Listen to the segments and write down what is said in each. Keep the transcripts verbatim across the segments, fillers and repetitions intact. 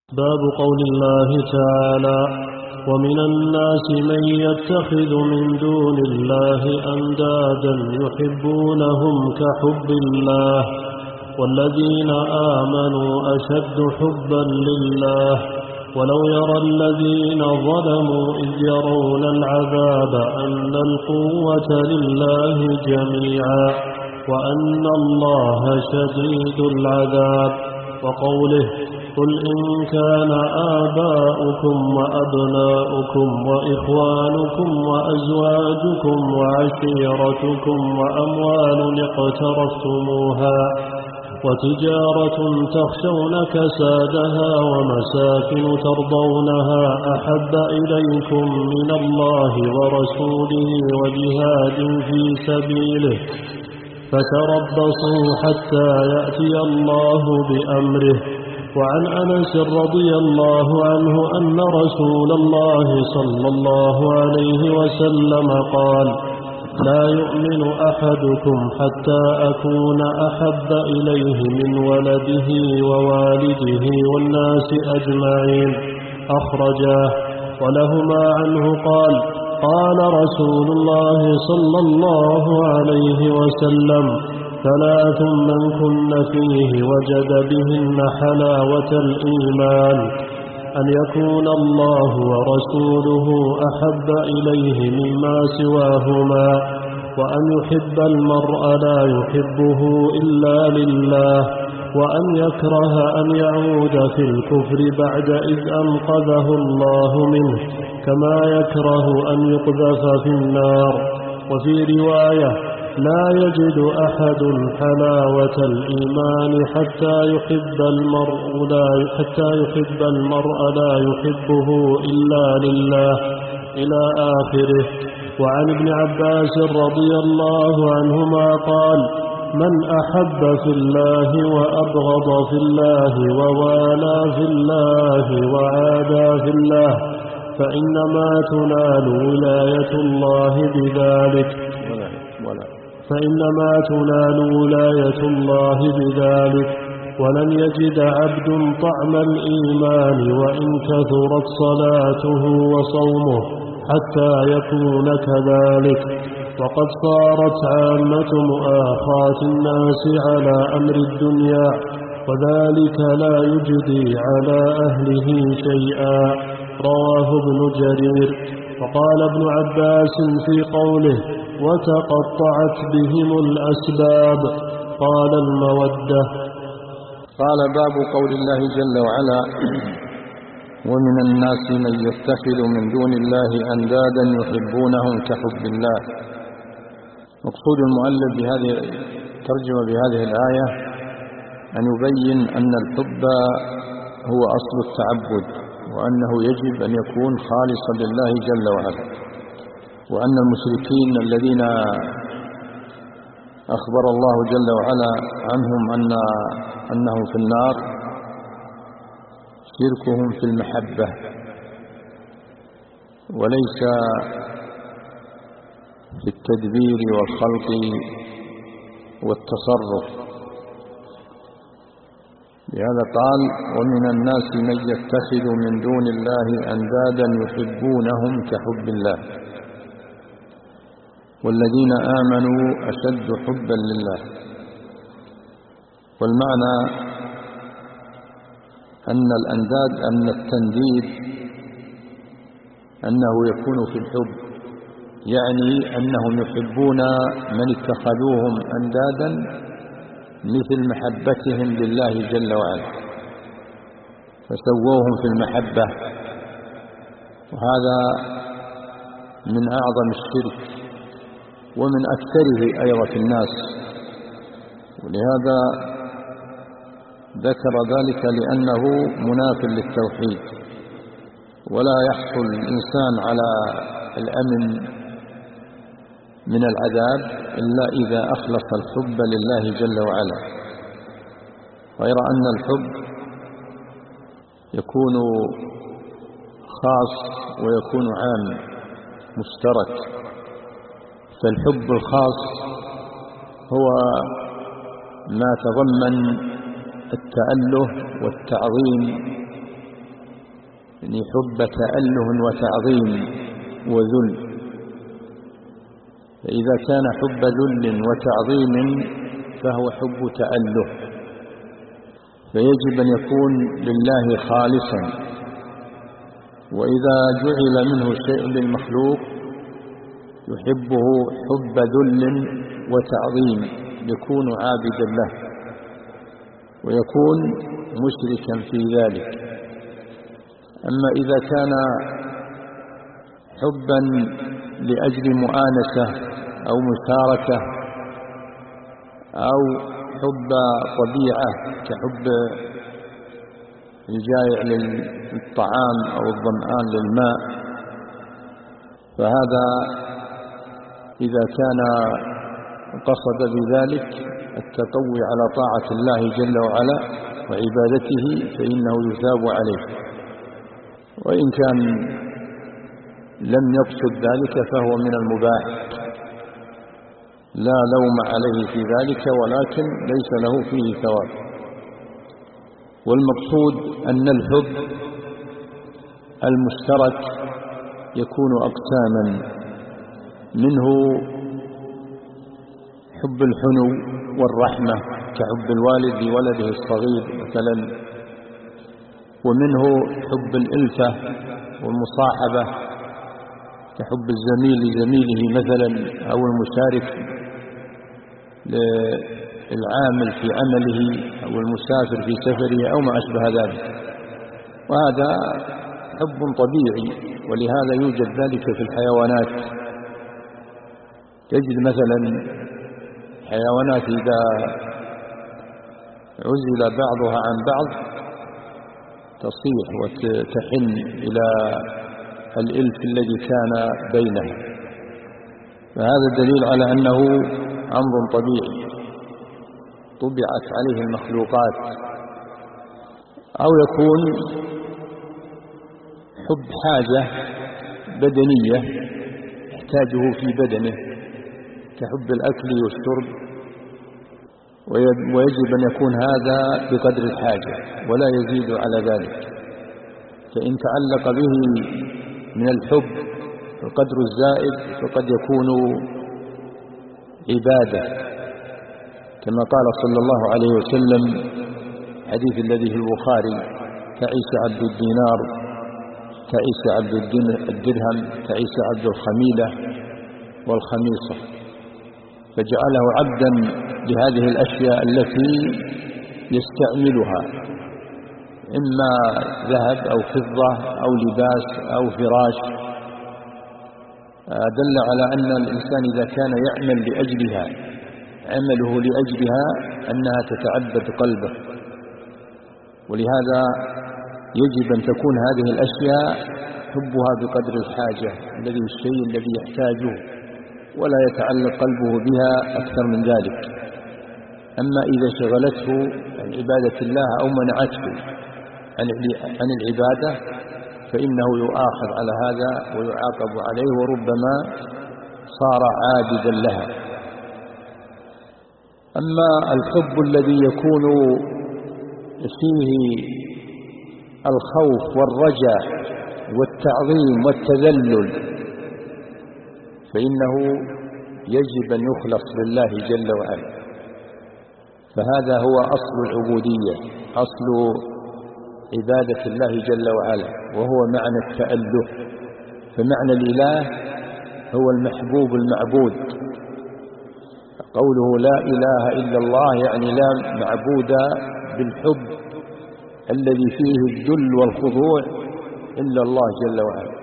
باب قول الله تعالى: ومن الناس من يتخذ من دون الله أندادا يحبونهم كحب الله والذين آمنوا أشد حبا لله ولو يرى الذين ظلموا إذ يرون العذاب أن القوة لله جميعا وأن الله شديد العذاب. وقوله: قل إن كان آباؤكم وأبناؤكم وإخوانكم وأزواجكم وعشيرتكم وأموال اقترفتموها وتجارة تخشون كسادها ومساكن ترضونها أحب إليكم من الله ورسوله وجهاد في سبيله فتربصوا حتى يأتي الله بأمره. وعن أنس رضي الله عنه أن رسول الله صلى الله عليه وسلم قال: لا يؤمن أحدكم حتى أكون أحب إليه من ولده ووالده والناس أجمعين. أخرجاه. ولهما عنه قال: قال رسول الله صلى الله عليه وسلم: ثلاث من كن فيه وجد بهن حلاوة الإيمان: أن يكون الله ورسوله أحب إليه مما سواهما، وأن يحب المرء لا يحبه إلا لله، وأن يكره أن يعود في الكفر بعد إذ أنقذه الله منه كما يكره أن يقذف في النار. وفي رواية: لا يجد أحد حلاوة الإيمان حتى يحب المرء لا حتى يحب المرء لا يحبه إلا لله، إلى آخره. وعن ابن عباس رضي الله عنهما قال: من أحب في الله وأبغض في الله ووالى في الله وعادى في الله فإنما تنال ولاية الله بذلك فإنما تنال ولاية الله بذلك ولن يجد عبد طعم الإيمان وإن كثرت صلاته وصومه حتى يكون كذلك. وقد صارت عامة مؤاخاة الناس على أمر الدنيا وذلك لا يجدي على أهله شيئا. رواه ابن جرير. وقال ابن عباس في قوله: وتقطعت بهم الأسباب، قال: المودة. قال: باب قول الله جل وعلا: ومن الناس من يتخذ من دون الله أندادا يحبونهم كحب الله. مقصود المؤلف بهذه الترجمة بهذه الآية أن يبين أن الحب هو أصل التعبد، وأنه يجب أن يكون خالصا لله جل وعلا، وأن المشركين الذين أخبر الله جل وعلا عنهم أن أنهم في النار شركهم في المحبة وليس في التدبير والخلق والتصرف. لهذا قال: ومن الناس من يتخذ من دون الله أندادا يحبونهم كحب الله والذين آمنوا أشد حبا لله. والمعنى أن الأنداد أن التنديد أنه يكون في الحب، يعني أنهم يحبون من اتخذوهم أندادا مثل محبتهم لله جل وعلا فسووهم في المحبة، وهذا من أعظم الشرك ومن أكثره أيضا في الناس. ولهذا ذكر ذلك لأنه مناف للتوحيد، ولا يحصل الإنسان على الأمن من العذاب إلا إذا أخلص الحب لله جل وعلا. غير أن الحب يكون خاص ويكون عام مشترك. فالحب الخاص هو ما تضمن التأله والتعظيم يعني حب تأله وتعظيم وذل. فإذا كان حب ذل وتعظيم فهو حب تأله، فيجب أن يكون لله خالصا. وإذا جعل منه شيء للمخلوق يحبه حب ذل وتعظيم يكون عابدا له ويكون مشركا في ذلك. أما إذا كان حبا لأجل مؤانسة أو مشاركة أو حب طبيعة كحب الجائع للطعام أو الظمآن للماء، فهذا إذا كان قصد بذلك التقوي على طاعة الله جل وعلا وعبادته فإنه يثاب عليه. وإن كان لم يقصد ذلك فهو من المباح لا لوم عليه في ذلك، ولكن ليس له فيه ثواب. والمقصود أن الحب المشترك يكون أقساما، منه حب الحنو والرحمة كحب الوالد لولده الصغير مثلا، ومنه حب الإلفة والمصاحبة كحب الزميل لزميله مثلا أو المشارك للعامل في عمله أو المسافر في سفره أو ما أشبه ذلك. وهذا حب طبيعي، ولهذا يوجد ذلك في الحيوانات. تجد مثلا حيوانات إذا عزل بعضها عن بعض تصيح وتحن إلى الإلف الذي كان بينها، فهذا دليل على أنه أمر طبيعي طبعت عليه المخلوقات. أو يكون حب حاجة بدنية يحتاجه في بدنه كحب الأكل والشرب، ويجب أن يكون هذا بقدر الحاجة ولا يزيد على ذلك. فإن تعلق به من الحب القدر الزائد فقد يكون عبادة، كما قال صلى الله عليه وسلم حديث الذي في البخاري: تعيس عبد الدينار، تعيس عبد الدرهم، تعيس عبد الخميلة والخميصة. فجعله عبدا لهذه الأشياء التي يستعملها، إما ذهب أو فضة أو لباس أو فراش. دل على أن الإنسان إذا كان يعمل لأجلها عمله لأجلها أنها تتعبد قلبه. ولهذا يجب أن تكون هذه الأشياء حبها بقدر الحاجة، الذي الشيء الذي يحتاجه، ولا يتعلق قلبه بها أكثر من ذلك. أما إذا شغلته عن عبادة الله أو منعته عن العبادة فإنه يؤاخذ على هذا ويعاقب عليه، وربما صار عابدا لها. أما الحب الذي يكون فيه الخوف والرجاء والتعظيم والتذلل فإنه يجب أن يخلص لله جل وعلا. فهذا هو أصل العبودية، أصل عبادة الله جل وعلا، وهو معنى التأله. فمعنى الإله هو المحبوب المعبود. قوله لا إله إلا الله يعني لا معبود بالحب الذي فيه الذل والخضوع إلا الله جل وعلا.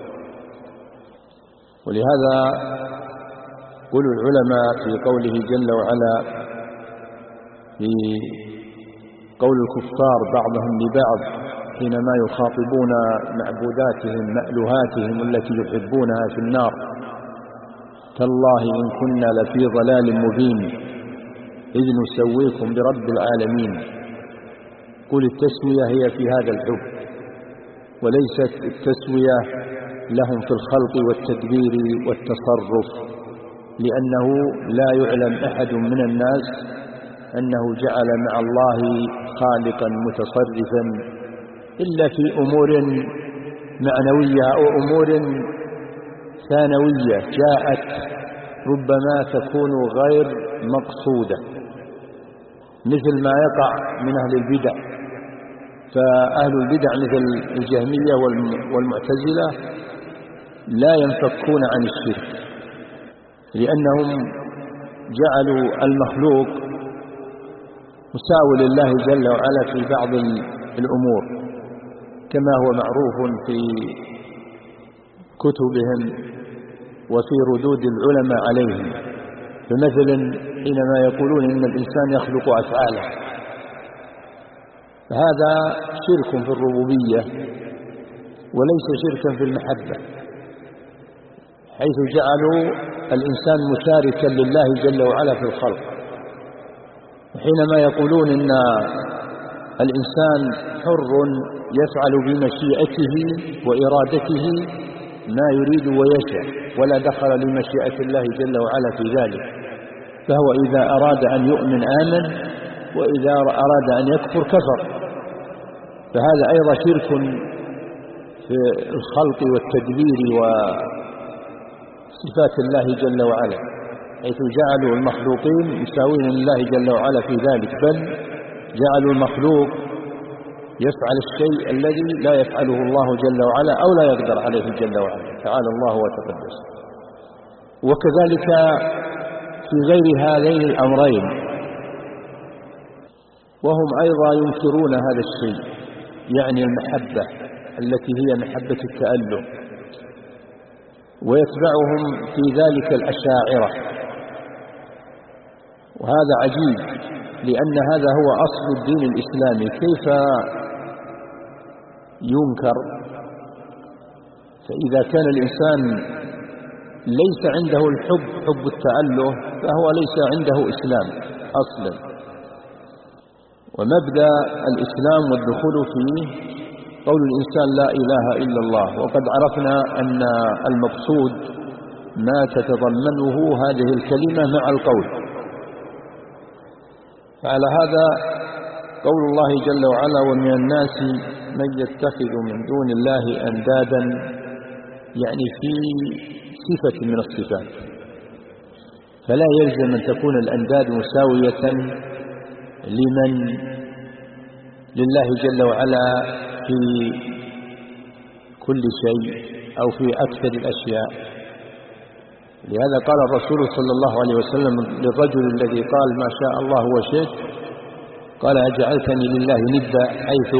ولهذا قول العلماء في قوله جل وعلا في قول الكفار بعضهم لبعض حينما يخاطبون معبوداتهم مألوهاتهم التي يحبونها في النار: تالله إن كنا لفي ضلال مبين إذ نسويكم برب العالمين. قل التسوية هي في هذا الحب، وليست التسوية لهم في الخلق والتدبير والتصرف، لأنه لا يعلم أحد من الناس أنه جعل مع الله خالقا متصرفا إلا في أمور معنوية أو أمور ثانوية جاءت ربما تكون غير مقصودة، مثل ما يقع من أهل البدع. فأهل البدع مثل الجهمية والمعتزلة لا ينفكون عن الشرك، لأنهم جعلوا المخلوق مساو لله جل وعلا في بعض الأمور، كما هو معروف في كتبهم وفي ردود العلماء عليهم. فمثلا حينما يقولون إن الإنسان يخلق أفعاله، فهذا شرك في الربوبية وليس شركا في المحبة، حيث جعلوا الإنسان مشاركا لله جل وعلا في الخلق. وحينما يقولون إن الإنسان حر يفعل بمشيئته وإرادته ما يريد ويشاء، ولا دخل لمشيئة الله جل وعلا في ذلك، فهو إذا أراد أن يؤمن آمن، وإذا أراد أن يكفر كفر. فهذا أيضا شرك في الخلق والتدبير وصفات الله جل وعلا، حيث جعلوا المخلوقين مساوين لله جل وعلا في ذلك، بل جعلوا المخلوق يفعل الشيء الذي لا يفعله الله جل وعلا أو لا يقدر عليه جل وعلا، تعالى الله وتقدس. وكذلك في غير هذين الأمرين، وهم أيضا ينكرون هذا الشيء، يعني المحبة التي هي محبة التأله، ويتبعهم في ذلك الأشاعرة. وهذا عجيب، لأن هذا هو أصل الدين الإسلامي، كيف ينكر؟ فإذا كان الإنسان ليس عنده الحب حب التأله، فهو ليس عنده إسلام أصلا. ومبدأ الإسلام والدخول فيه قول الإنسان لا إله إلا الله، وقد عرفنا أن المقصود ما تتضمنه هذه الكلمة مع القول. فعلى هذا قول الله جل وعلا: ومن الناس من يتخذ من دون الله أندادا، يعني في صفة من الصفات، فلا يلزم أن تكون الأنداد مساوية لمن لله جل وعلا في كل شيء أو في أكثر الأشياء. لهذا قال الرسول صلى الله عليه وسلم للرجل الذي قال ما شاء الله وشئت، قال: أجعلتني لله ندا، حيث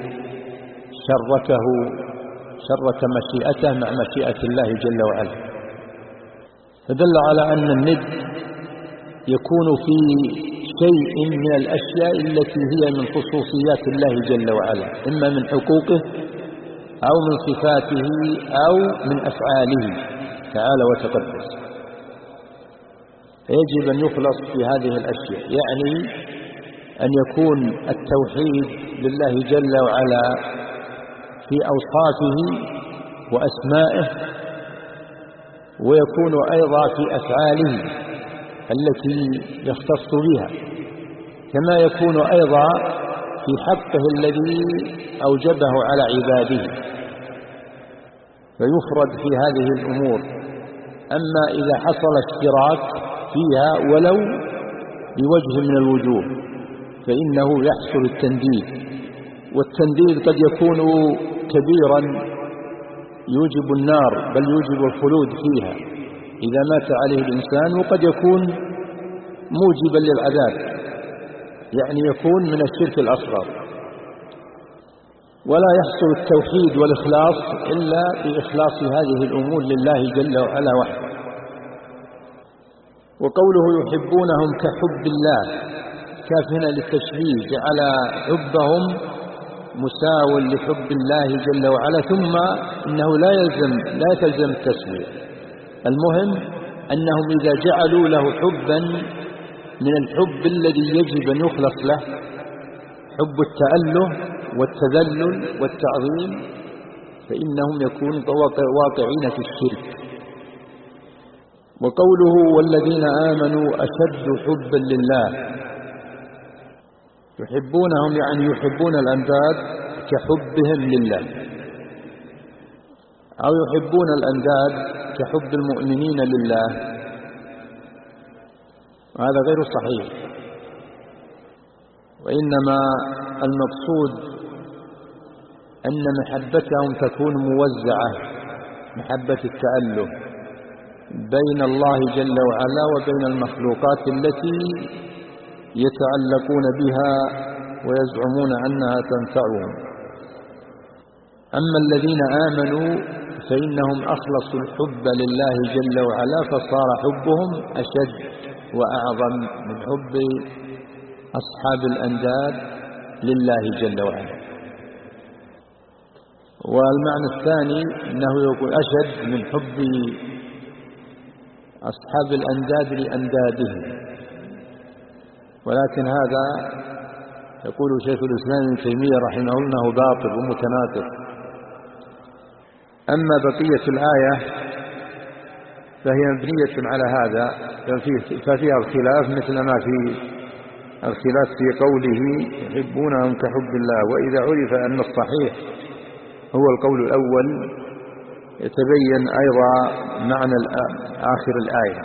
شركه شرك مشيئته مع مشيئة الله جل وعلا. فدل على أن الند يكون في شيء من الأشياء التي هي من خصوصيات الله جل وعلا، إما من حقوقه أو من صفاته أو من أفعاله تعالى وتقدس. فيجب أن يخلص في هذه الأشياء، يعني أن يكون التوحيد لله جل وعلا في أوصافه وأسمائه، ويكون أيضا في أفعاله التي يختص بها، كما يكون أيضا في حقه الذي أوجبه على عباده، فيفرد في هذه الأمور. أما إذا حصل اشتراك فيها ولو بوجه من الوجوه، فإنه يحصل التنديد، والتنديد قد يكون كبيرا يوجب النار، بل يوجب الخلود فيها إذا مات عليه الإنسان، وقد يكون موجبا للعذاب، يعني يكون من الشرك الأصغر. ولا يحصل التوحيد والإخلاص إلا بإخلاص هذه الأمور لله جل وعلا وحده. وقوله يحبونهم كحب الله، كاف هنا للتشبيه، جعل حبهم مساو لحب الله جل وعلا، ثم إنه لا يلزم لا تلزم التسوية. المهم أنهم إذا جعلوا له حبا من الحب الذي يجب أن يخلص له، حب التأله والتذلل والتعظيم، فإنهم يكونون واقعين في الشرك. وقوله والذين آمنوا أشد حبا لله، يحبونهم يعني يحبون الأنداد كحبهم لله. أو يحبون الأنداد كحب المؤمنين لله، وهذا غير صحيح. وإنما المقصود أن محبتهم تكون موزعة، محبة التأله بين الله جل وعلا وبين المخلوقات التي يتعلقون بها ويزعمون أنها تنفعهم. أما الذين آمنوا فإنهم أخلصوا الحب لله جل وعلا، فصار حبهم أشد وأعظم من حب أصحاب الأنداد لله جل وعلا. والمعنى الثاني أنه يقول أشد من حب أصحاب الأنداد لأندادهم، ولكن هذا يقول شيخ الإسلام ابن تيمية رحمه الله أنه باطل ومتناقض. أما بقية الآية فهي مبنية على هذا، ففيها الخلاف مثل ما في الخلاف في قوله يحبونهم كحب الله. وإذا عرف أن الصحيح هو القول الأول يتبين أيضا معنى آخر الآية.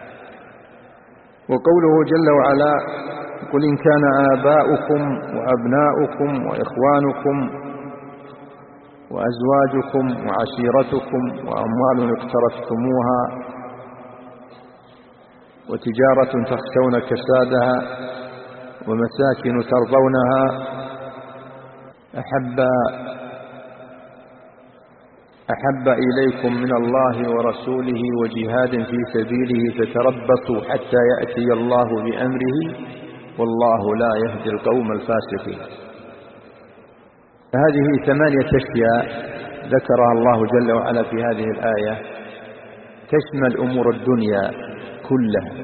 وقوله جل وعلا قل إن كان آباؤكم وأبناؤكم وإخوانكم وأزواجكم وعشيرتكم وأموال اقترفتموها وتجارة تخشون كسادها ومساكن ترضونها أحب أحب إليكم من الله ورسوله وجهاد في سبيله فتربصوا حتى يأتي الله بأمره والله لا يهدي القوم الفاسقين. هذه ثمانية أشياء ذكرها الله جل وعلا في هذه الآية تشمل أمور الدنيا كلها.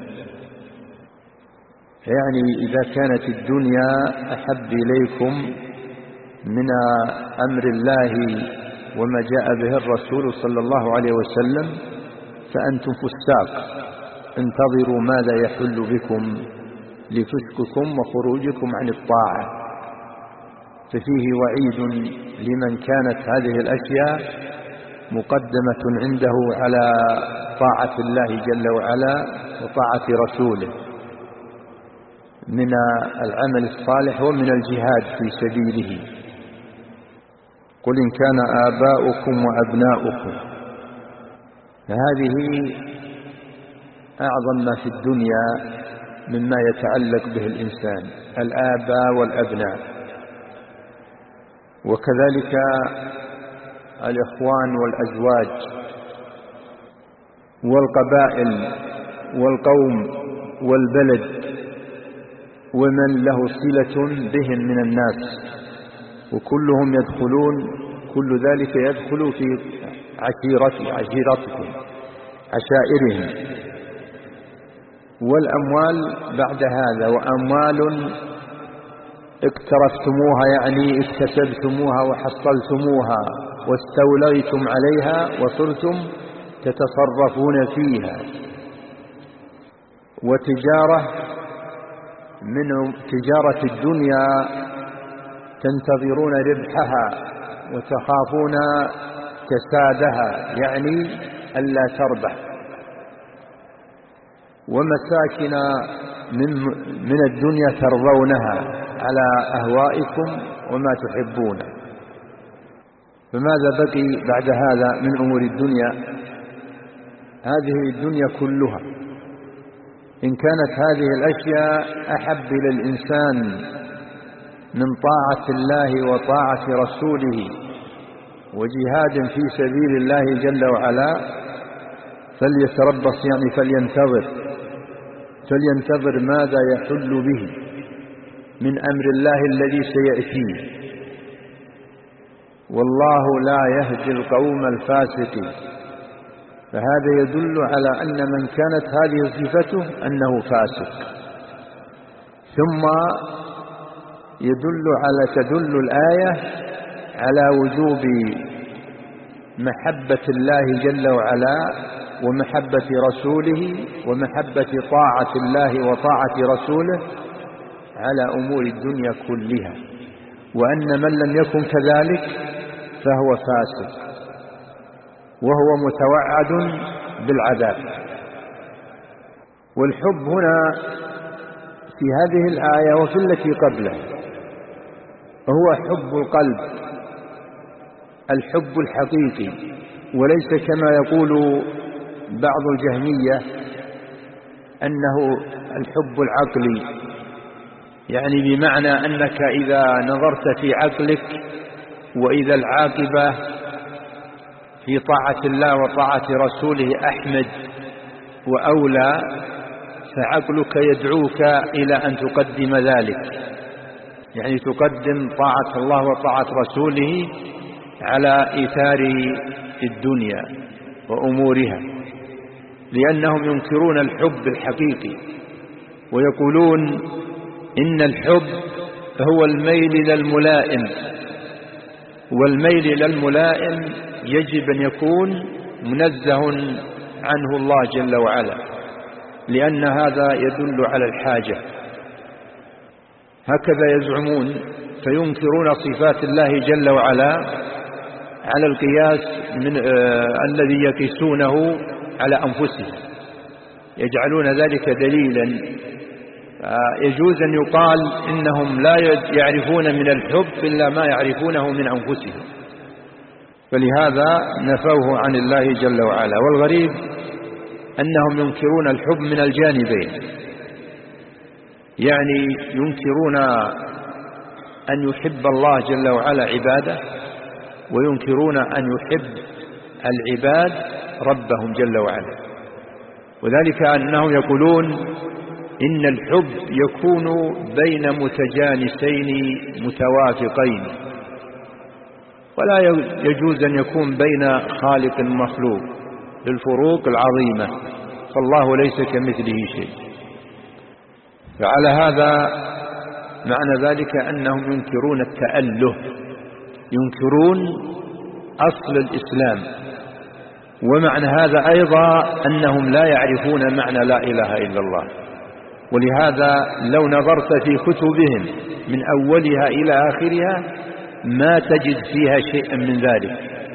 يعني إذا كانت الدنيا أحب إليكم من أمر الله وما جاء به الرسول صلى الله عليه وسلم فأنتم فساق، انتظروا ماذا يحل بكم لفسقكم وخروجكم عن الطاعة. ففيه وعيد لمن كانت هذه الأشياء مقدمة عنده على طاعة الله جل وعلا وطاعة رسوله من العمل الصالح ومن الجهاد في سبيله. قل إن كان آباؤكم وأبناؤكم، فهذه أعظم ما في الدنيا مما يتعلق به الإنسان، الآباء والأبناء، وكذلك الإخوان والأزواج والقبائل والقوم والبلد ومن له صلة بهم من الناس، وكلهم يدخلون، كل ذلك يدخل في عشيرتي عشيرتكم عشائرهم. والأموال بعد هذا، وأموال اقترفتموها يعني اكتسبتموها وحصلتموها واستوليتم عليها وصرتم تتصرفون فيها. وتجارة من تجارة الدنيا تنتظرون ربحها وتخافون كسادها يعني ألا تربح. ومساكن من, من الدنيا ترضونها على أهوائكم وما تحبون. فماذا بقي بعد هذا من أمور الدنيا؟ هذه الدنيا كلها إن كانت هذه الأشياء أحب إلى الإنسان من طاعة الله وطاعة رسوله وجهاد في سبيل الله جل وعلا فليتربص يعني فلينتظر فلينتظر ماذا يحل به من أمر الله الذي سيأتيه. والله لا يهدي القوم الفاسقين. فهذا يدل على أن من كانت هذه صفته أنه فاسق. ثم يدل على تدل الآية على وجوب محبة الله جل وعلا ومحبة رسوله ومحبة طاعة الله وطاعة رسوله على أمور الدنيا كلها، وأن من لم يكن كذلك فهو فاسق. وهو متوعد بالعذاب. والحب هنا في هذه الآية وفي التي قبلها هو حب القلب، الحب الحقيقي، وليس كما يقول بعض الجهمية أنه الحب العقلي، يعني بمعنى أنك إذا نظرت في عقلك وإذا العاقبة في طاعة الله وطاعة رسوله أحمد وأولى فعقلك يدعوك إلى أن تقدم ذلك، يعني تقدم طاعة الله وطاعة رسوله على إيثار الدنيا وأمورها، لأنهم ينكرون الحب الحقيقي ويقولون إن الحب هو الميل إلى الملائم، والميل إلى الملائم يجب أن يكون منزه عنه الله جل وعلا، لأن هذا يدل على الحاجة. هكذا يزعمون، فينكرون صفات الله جل وعلا على القياس من آه الذي يقيسونه على أنفسهم، يجعلون ذلك دليلا. آه يجوز أن يقال إنهم لا يعرفون من الحب إلا ما يعرفونه من أنفسهم، فلهذا نفوه عن الله جل وعلا. والغريب أنهم ينكرون الحب من الجانبين، يعني ينكرون أن يحب الله جل وعلا عباده، وينكرون أن يحب العباد ربهم جل وعلا. وذلك أنهم يقولون إن الحب يكون بين متجانسين متوافقين، ولا يجوز أن يكون بين خالق مخلوق للفروق العظيمة، فالله ليس كمثله شيء. فعلى هذا معنى ذلك أنهم ينكرون التأله، ينكرون أصل الإسلام. ومعنى هذا أيضا أنهم لا يعرفون معنى لا إله إلا الله. ولهذا لو نظرت في كتبهم من أولها إلى آخرها ما تجد فيها شيئا من ذلك،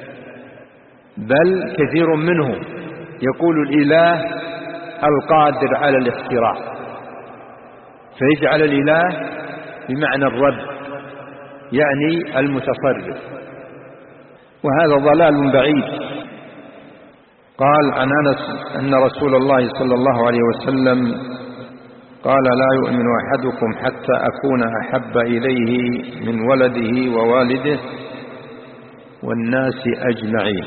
بل كثير منهم يقول الإله القادر على الاختراع، فيجعل الإله بمعنى الرب، يعني المتصرف، وهذا ضلال بعيد. قال عن أنس أن رسول الله صلى الله عليه وسلم قال لا يؤمن أحدكم حتى أكون أحب إليه من ولده ووالده والناس أجمعين.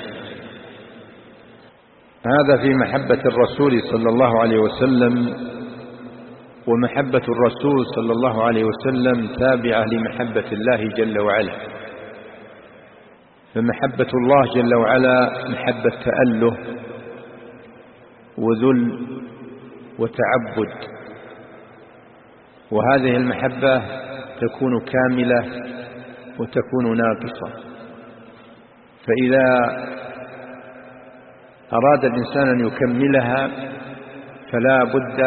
هذا في محبة الرسول صلى الله عليه وسلم، ومحبة الرسول صلى الله عليه وسلم تابعة لمحبة الله جل وعلا. فمحبة الله جل وعلا محبة تأله وذل وتعبد، وهذه المحبة تكون كاملة وتكون ناقصة. فإذا أراد الإنسان أن يكملها فلا بد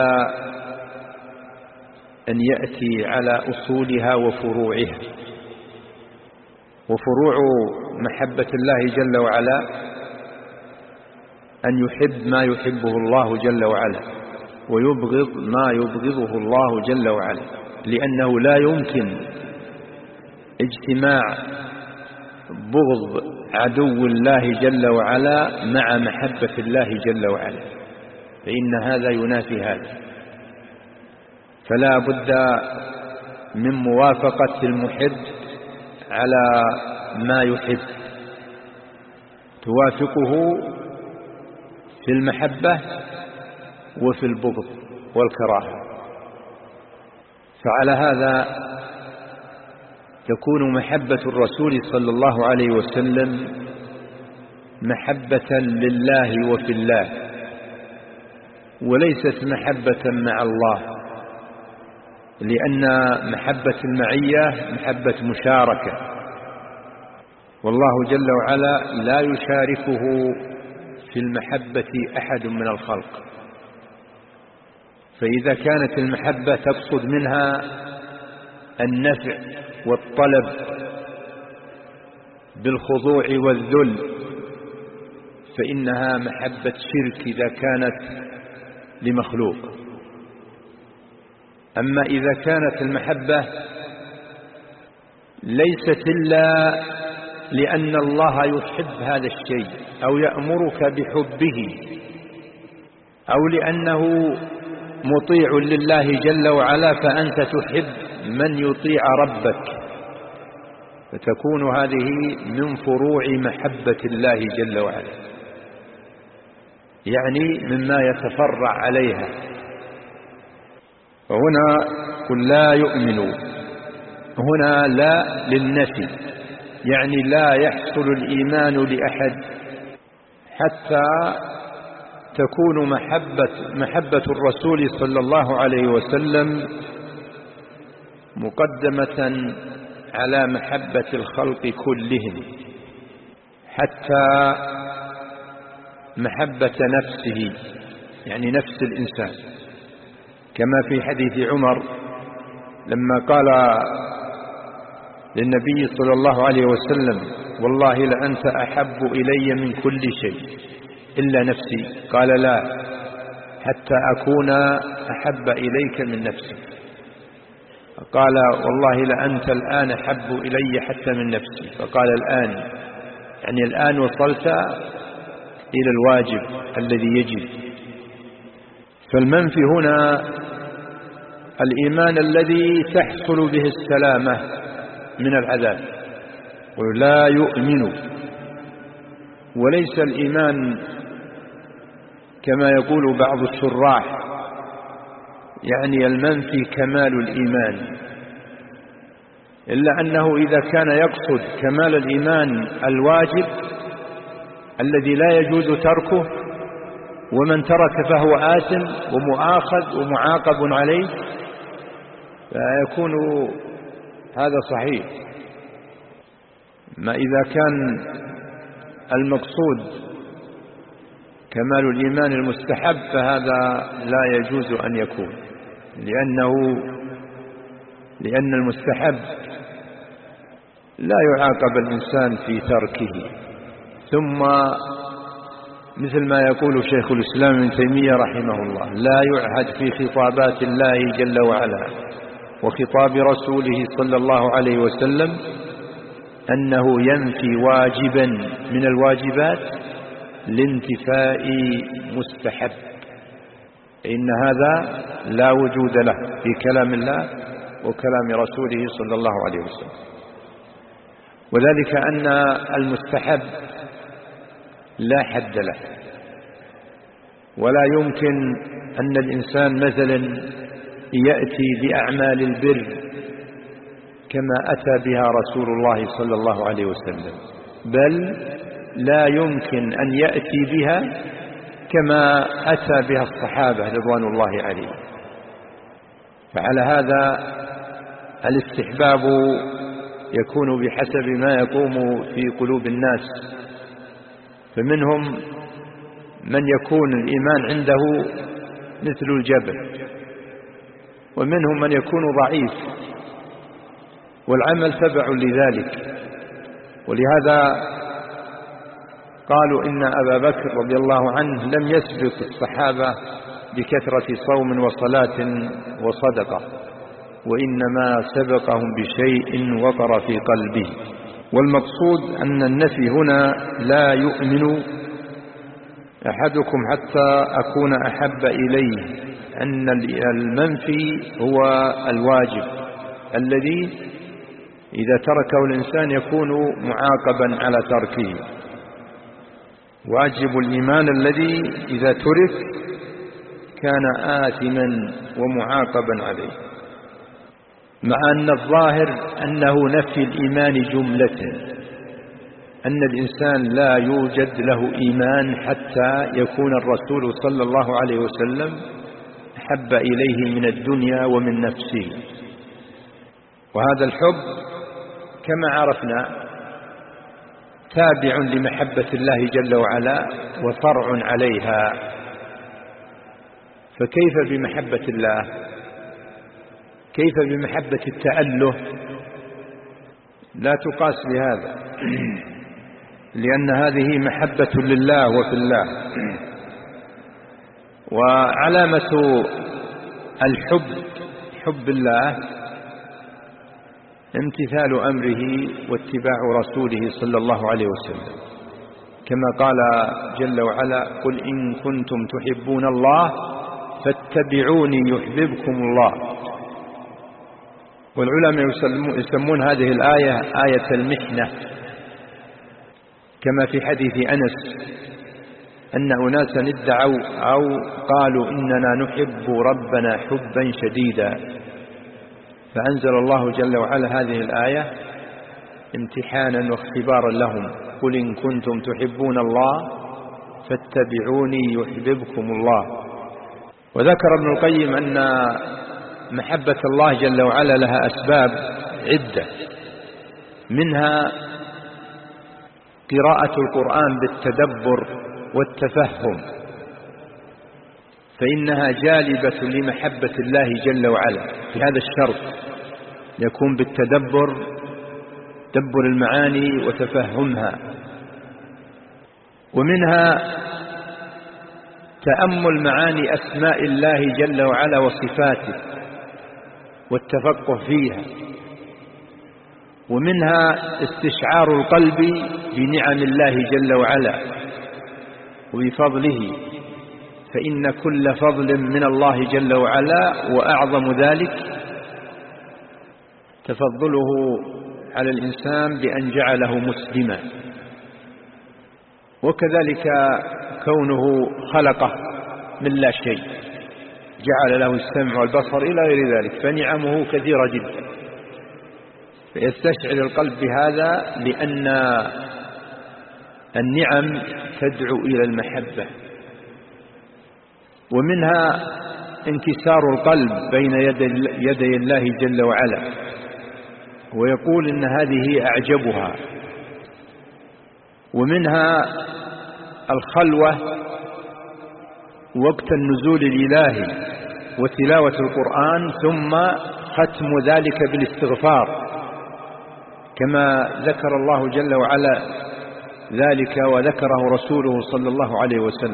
أن يأتي على أصولها وفروعها. وفروع محبة الله جل وعلا أن يحب ما يحبه الله جل وعلا، ويبغض ما يبغضه الله جل وعلا، لأنه لا يمكن اجتماع بغض عدو الله جل وعلا مع محبة الله جل وعلا، فإن هذا ينافي هذا. فلا بد من موافقة المحب على ما يحب، توافقه في المحبة وفي البغض والكراهة. فعلى هذا تكون محبة الرسول صلى الله عليه وسلم محبة لله وفي الله، وليست محبة مع الله، لأن محبة المعية محبة مشاركة، والله جل وعلا لا يشاركه في المحبة أحد من الخلق. فإذا كانت المحبة تقصد منها النفع والطلب بالخضوع والذل، فإنها محبة شرك إذا كانت لمخلوق. أما إذا كانت المحبة ليست إلا لأن الله يحب هذا الشيء أو يأمرك بحبه أو لأنه مطيع لله جل وعلا فأنت تحب من يطيع ربك، فتكون هذه من فروع محبة الله جل وعلا، يعني مما يتفرع عليها. وهنا قل لا يؤمن، هنا لا للنفي، يعني لا يحصل الإيمان لأحد حتى تكون محبة, محبة الرسول صلى الله عليه وسلم مقدمة على محبة الخلق كلهم، حتى محبة نفسه، يعني نفس الإنسان، كما في حديث عمر لما قال للنبي صلى الله عليه وسلم والله لأنت أحب إلي من كل شيء إلا نفسي، قال لا حتى أكون أحب إليك من نفسي، قال والله لأنت الآن أحب إلي حتى من نفسي، فقال الآن، يعني الآن وصلت إلى الواجب الذي يجب. فالمنفي هنا الإيمان الذي تحصل به السلامة من العذاب، ولا يؤمن، وليس الإيمان كما يقول بعض الشراح يعني المنفي كمال الإيمان، إلا أنه إذا كان يقصد كمال الإيمان الواجب الذي لا يجوز تركه، ومن ترك فهو آثم ومؤاخذ ومعاقب عليه، فيكون هذا صحيح. ما إذا كان المقصود كمال الإيمان المستحب فهذا لا يجوز أن يكون، لأنه لأن المستحب لا يعاقب الإنسان في تركه. ثم مثل ما يقول شيخ الإسلام ابن تيمية رحمه الله لا يعهد في خطابات الله جل وعلا وخطاب رسوله صلى الله عليه وسلم أنه ينفي واجبا من الواجبات لانتفاء مستحب، إن هذا لا وجود له في كلام الله وكلام رسوله صلى الله عليه وسلم. وذلك أن المستحب لا حد له، ولا يمكن أن الإنسان مثلا يأتي بأعمال البر كما أتى بها رسول الله صلى الله عليه وسلم، بل لا يمكن أن يأتي بها كما أتى بها الصحابة رضوان الله عليهم. فعلى هذا الاستحباب يكون بحسب ما يقوم في قلوب الناس، فمنهم من يكون الإيمان عنده مثل الجبل، ومنهم من يكون ضعيف والعمل تبع لذلك. ولهذا قالوا إن أبا بكر رضي الله عنه لم يسبق الصحابة بكثرة صوم وصلاة وصدقة، وإنما سبقهم بشيء وقر في قلبه. والمقصود أن النفي هنا لا يؤمن أحدكم حتى أكون أحب إليه، أن المنفي هو الواجب الذي إذا تركه الإنسان يكون معاقبا على تركه، واجب الإيمان الذي إذا ترك كان آثما ومعاقبا عليه، مع أن الظاهر أنه نفي الإيمان جملة، أن الإنسان لا يوجد له إيمان حتى يكون الرسول صلى الله عليه وسلم أحب إليه من الدنيا ومن نفسه. وهذا الحب كما عرفنا تابع لمحبة الله جل وعلا وفرع عليها، فكيف بمحبة الله؟ كيف بمحبة التأله؟ لا تقاس بهذا. لأن هذه محبة لله وفي الله. وعلامة الحب حب الله امتثال أمره واتباع رسوله صلى الله عليه وسلم، كما قال جل وعلا: قل إن كنتم تحبون الله فاتبعوني يحببكم الله. والعلماء يسمون هذه الآية آية المحنة، كما في حديث أنس أن أناسا ادعوا أو قالوا إننا نحب ربنا حبا شديدا، فأنزل الله جل وعلا هذه الآية امتحانا واختبارا لهم: قل إن كنتم تحبون الله فاتبعوني يحببكم الله. وذكر ابن القيم أن محبة الله جل وعلا لها أسباب عدة، منها قراءة القرآن بالتدبر والتفهم، فإنها جالبة لمحبة الله جل وعلا. في هذا الشرط يكون بالتدبر، تدبر المعاني وتفهمها. ومنها تأمل معاني أسماء الله جل وعلا وصفاته والتفقه فيها. ومنها استشعار القلب بنعم الله جل وعلا وبفضله، فإن كل فضل من الله جل وعلا، وأعظم ذلك تفضله على الإنسان بأن جعله مسلما، وكذلك كونه خلقه من لا شيء، جعل له السمع والبصر إلى غير ذلك، فنعمه كثيرة جدا. فيستشعر القلب بهذا، لأن النعم تدعو إلى المحبة. ومنها انكسار القلب بين يدي الله جل وعلا، ويقول إن هذه أعجبها. ومنها الخلوة وقت النزول الإلهي وتلاوة القرآن، ثم ختم ذلك بالاستغفار، كما ذكر الله جل وعلا ذلك وذكره رسوله صلى الله عليه وسلم.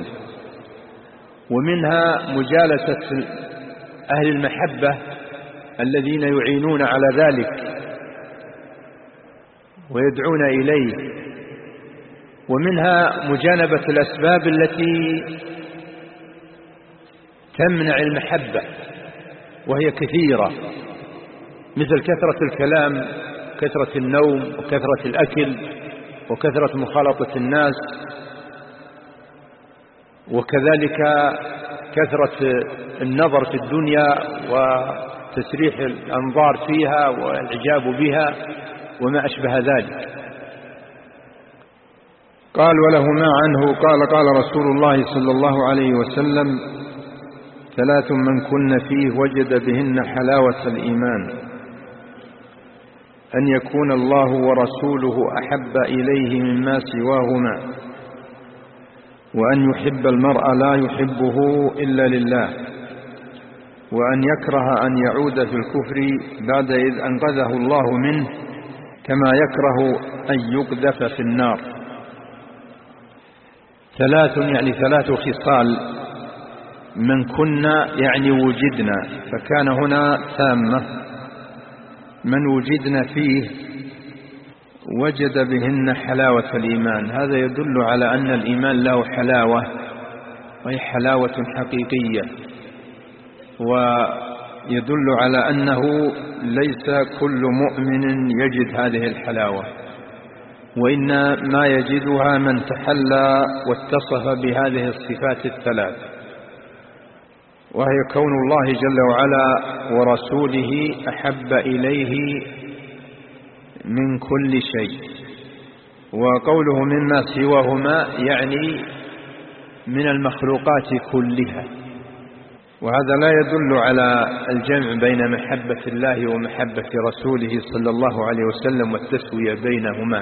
ومنها مجالسة أهل المحبة الذين يعينون على ذلك ويدعون إليه. ومنها مجانبة الأسباب التي تمنع المحبة، وهي كثيرة، مثل كثرة الكلام، كثرة النوم، وكثرة الأكل، وكثرة مخالطة الناس، وكذلك كثرة النظر في الدنيا وتسريح الأنظار فيها والإعجاب بها وما أشبه ذلك. قال: ولهما عنه قال: قال رسول الله صلى الله عليه وسلم: ثلاث من كن فيه وجد بهن حلاوة الإيمان: أن يكون الله ورسوله أحب إليه مما سواهما، وأن يحب المرء لا يحبه إلا لله، وأن يكره أن يعود في الكفر بعد إذ أنقذه الله منه، كما يكره أن يقذف في النار. ثلاث يعني ثلاث خصال، من كنا يعني وجدنا، فكان هنا تامة، من وجدنا فيه وجد بهن حلاوة الإيمان. هذا يدل على أن الإيمان له حلاوة، وهي حلاوة حقيقية، ويدل على أنه ليس كل مؤمن يجد هذه الحلاوة، وإنما يجدها من تحلى واتصف بهذه الصفات الثلاث، وهي كون الله جل وعلا ورسوله أحب إليه من كل شيء. وقوله مما سواهما يعني من المخلوقات كلها، وهذا لا يدل على الجمع بين محبة الله ومحبة رسوله صلى الله عليه وسلم والتسوية بينهما،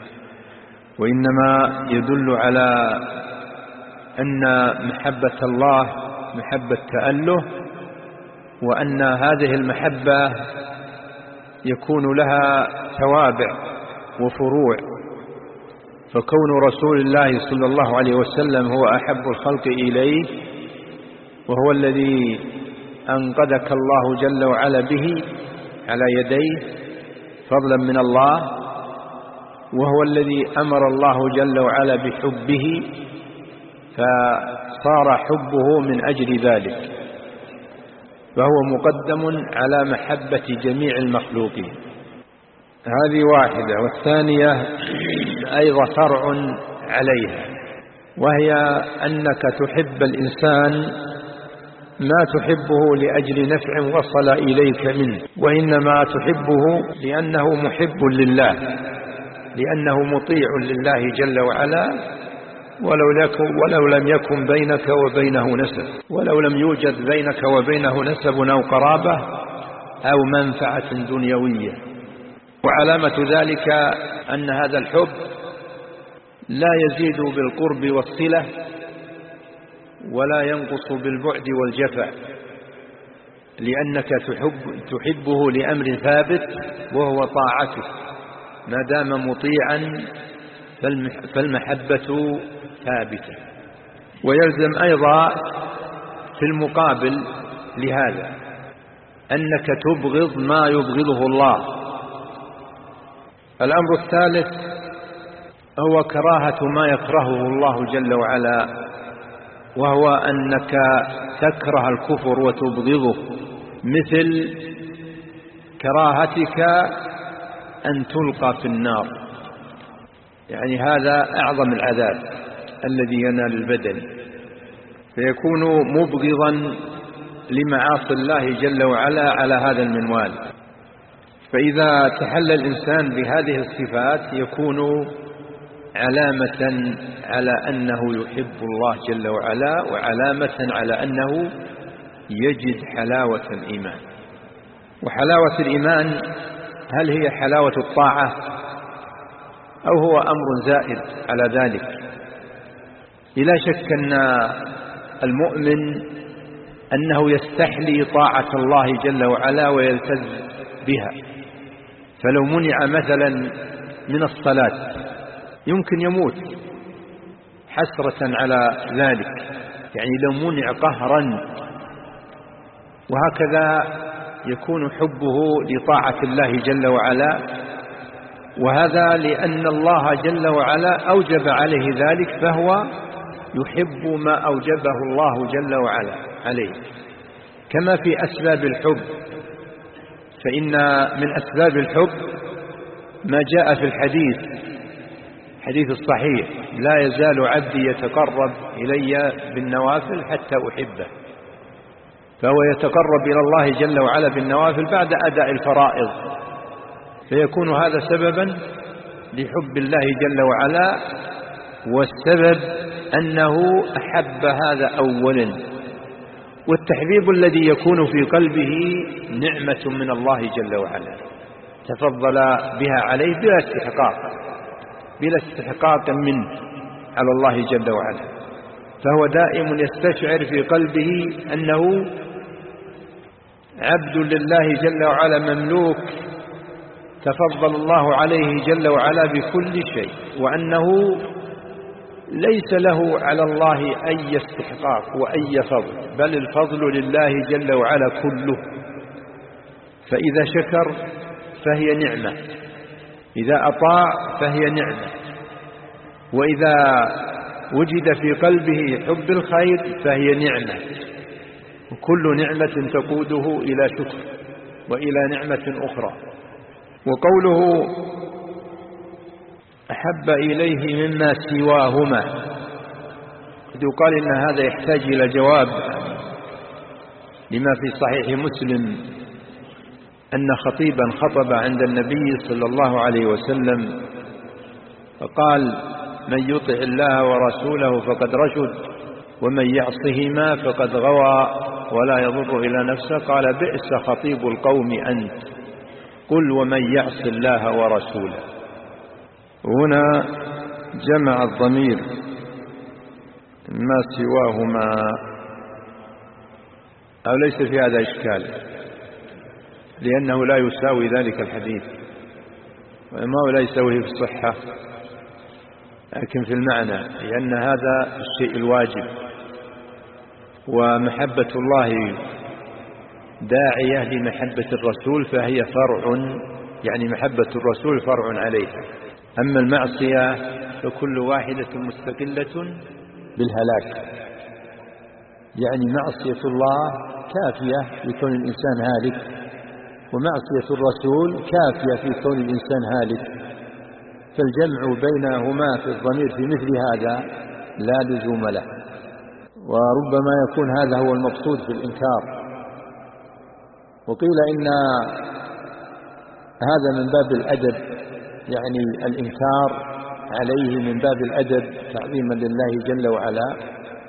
وإنما يدل على أن محبة الله محبة تأله، وأن هذه المحبة يكون لها توابع وفروع، فكون رسول الله صلى الله عليه وسلم هو أحب الخلق إليه، وهو الذي أنقذك الله جل وعلا به على يديه فضلا من الله، وهو الذي أمر الله جل وعلا بحبه، فصار حبه من أجل ذلك، فهو مقدم على محبة جميع المخلوقين. هذه واحدة. والثانية أيضا فرع عليها، وهي أنك تحب الإنسان ما تحبه لأجل نفع وصل إليك منه، وإنما تحبه لأنه محب لله، لأنه مطيع لله جل وعلا، ولو, ولو لم يكن بينك وبينه نسب، ولو لم يوجد بينك وبينه نسب أو قرابة أو منفعة دنيوية. وعلامة ذلك أن هذا الحب لا يزيد بالقرب والصلة ولا ينقص بالبعد والجفاء، لأنك تحب تحبه لأمر ثابت وهو طاعته، ما دام مطيعا فالمحبة ثابتة. ويلزم أيضا في المقابل لهذا أنك تبغض ما يبغضه الله. الأمر الثالث هو كراهة ما يكرهه الله جل وعلا، وهو أنك تكره الكفر وتبغضه، مثل كراهتك أن تلقى في النار، يعني هذا أعظم العذاب الذي ينال البدن، فيكون مبغضا لمعاصي الله جل وعلا على هذا المنوال. فإذا تحلى الإنسان بهذه الصفات يكون علامة على أنه يحب الله جل وعلا، وعلامة على أنه يجد حلاوة الإيمان. وحلاوة الإيمان هل هي حلاوة الطاعة أو هو أمر زائد على ذلك؟ بلا شك أن المؤمن أنه يستحلي طاعة الله جل وعلا ويلتذ بها، فلو منع مثلا من الصلاة يمكن يموت حسرة على ذلك، يعني لو منع قهرا. وهكذا يكون حبه لطاعة الله جل وعلا، وهذا لأن الله جل وعلا أوجب عليه ذلك، فهو يحب ما أوجبه الله جل وعلا عليه. كما في أسباب الحب، فإن من أسباب الحب ما جاء في الحديث حديث الصحيح: لا يزال عبدي يتقرب إلي بالنوافل حتى أحبه. فهو يتقرب إلى الله جل وعلا بالنوافل بعد أداء الفرائض، فيكون هذا سببا لحب الله جل وعلا، والسبب أنه أحب هذا أولا. والتحبيب الذي يكون في قلبه نعمة من الله جل وعلا تفضل بها عليه بلا استحقاق بلا استحقاق منه على الله جل وعلا، فهو دائم يستشعر في قلبه أنه عبد لله جل وعلا مملوك، تفضل الله عليه جل وعلا بكل شيء، وأنه ليس له على الله أي استحقاق وأي فضل، بل الفضل لله جل وعلا كله. فإذا شكر فهي نعمة، إذا أطاع فهي نعمة، وإذا وجد في قلبه حب الخير فهي نعمة، وكل نعمة تقوده إلى شكر وإلى نعمة أخرى. وقوله أحب إليه مما سواهما، قد يقال إن هذا يحتاج إلى جواب، لما في صحيح مسلم أن خطيبا خطب عند النبي صلى الله عليه وسلم فقال: من يطع الله ورسوله فقد رشد، ومن يعصهما فقد غوى ولا يضر إلى نفسه. قال: بئس خطيب القوم أنت، قل ومن يعص الله ورسوله. هنا جمع الضمير ما سواهما، أو ليس في هذا إشكال، لأنه لا يساوي ذلك الحديث، وما لا يساويه في الصحة لكن في المعنى، لأن هذا الشيء الواجب، ومحبة الله داعية لمحبة الرسول، فهي فرع، يعني محبة الرسول فرع عليها. أما المعصية فكل واحدة مستقلة بالهلاك، يعني معصية الله كافية في كون الإنسان هالك، ومعصية الرسول كافية في كون الإنسان هالك، فالجمع بينهما في الضمير في مثل هذا لا لزوم له، وربما يكون هذا هو المقصود في الإنكار. وقيل إن هذا من باب الأدب، يعني الإنكار عليه من باب الأدب تعظيما لله جل وعلا،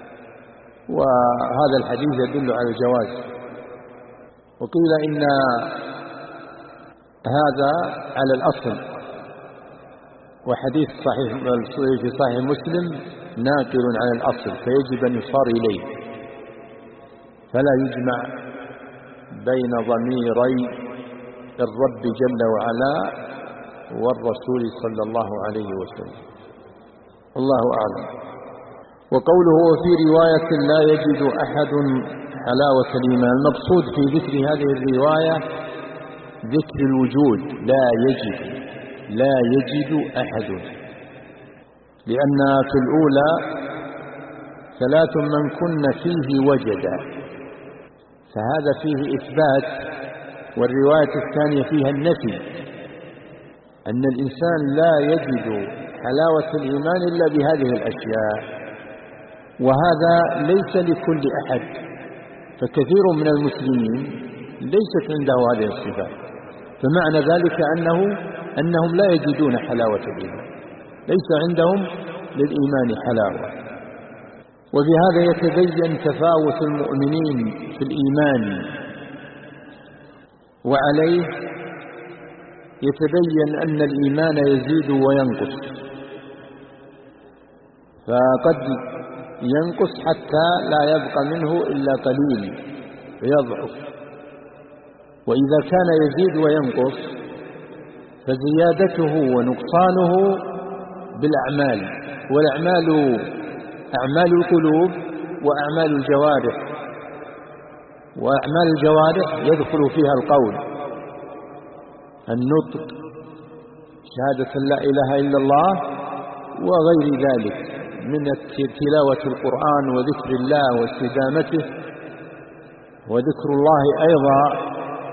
وهذا الحديث يدل على الجواز. وقيل إن هذا على الأصل، وحديث صحيح في صحيح مسلم ناقل على الأصل، فيجب أن يصار إليه، فلا يجمع بين ضميري الرب جل وعلا والرسول صلى الله عليه وسلم. الله أعلم. وقوله وفي رواية لا يجد أحد حلاوة الإيمان، المقصود في ذكر هذه الرواية ذكر الوجود، لا يجد لا يجد أحد، لأن في الأولى ثلاث من كن فيه وجد، فهذا فيه إثبات، والرواية الثانية فيها النفي، أن الإنسان لا يجد حلاوة الإيمان إلا بهذه الأشياء، وهذا ليس لكل أحد، فكثير من المسلمين ليست عنده هذه الصفات، فمعنى ذلك أنه أنهم لا يجدون حلاوة الإيمان، ليس عندهم للإيمان حلاوة. وبهذا يتبين تفاوت المؤمنين في الإيمان، وعليه يتبين أن الإيمان يزيد وينقص، فقد ينقص حتى لا يبقى منه إلا قليل فيضعف، وإذا كان يزيد وينقص فزيادته ونقصانه بالأعمال، والأعمال أعمال القلوب وأعمال الجوارح، وأعمال الجوارح يدخل فيها القول، النطق، شهادة لا إله إلا الله، وغير ذلك من تلاوة القرآن وذكر الله واستدامته، وذكر الله أيضا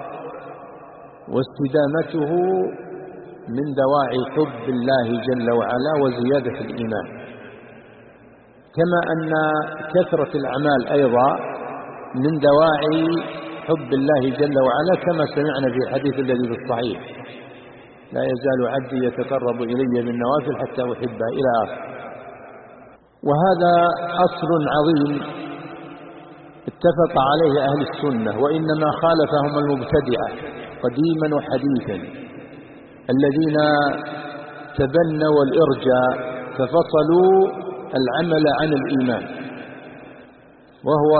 واستدامته من دواعي حب الله جل وعلا وزيادة الإيمان، كما أن كثرة الأعمال أيضا من دواعي حب الله جل وعلا، كما سمعنا في الحديث الذي في الصحيح: لا يزال عبدي يتقرب إلي بالنوافل حتى أحبه، إلى آخر. وهذا أصل عظيم اتفق عليه أهل السنة، وإنما خالفهم المبتدعة قديما وحديثا، الذين تبنوا الإرجاء ففصلوا العمل عن الإيمان، وهو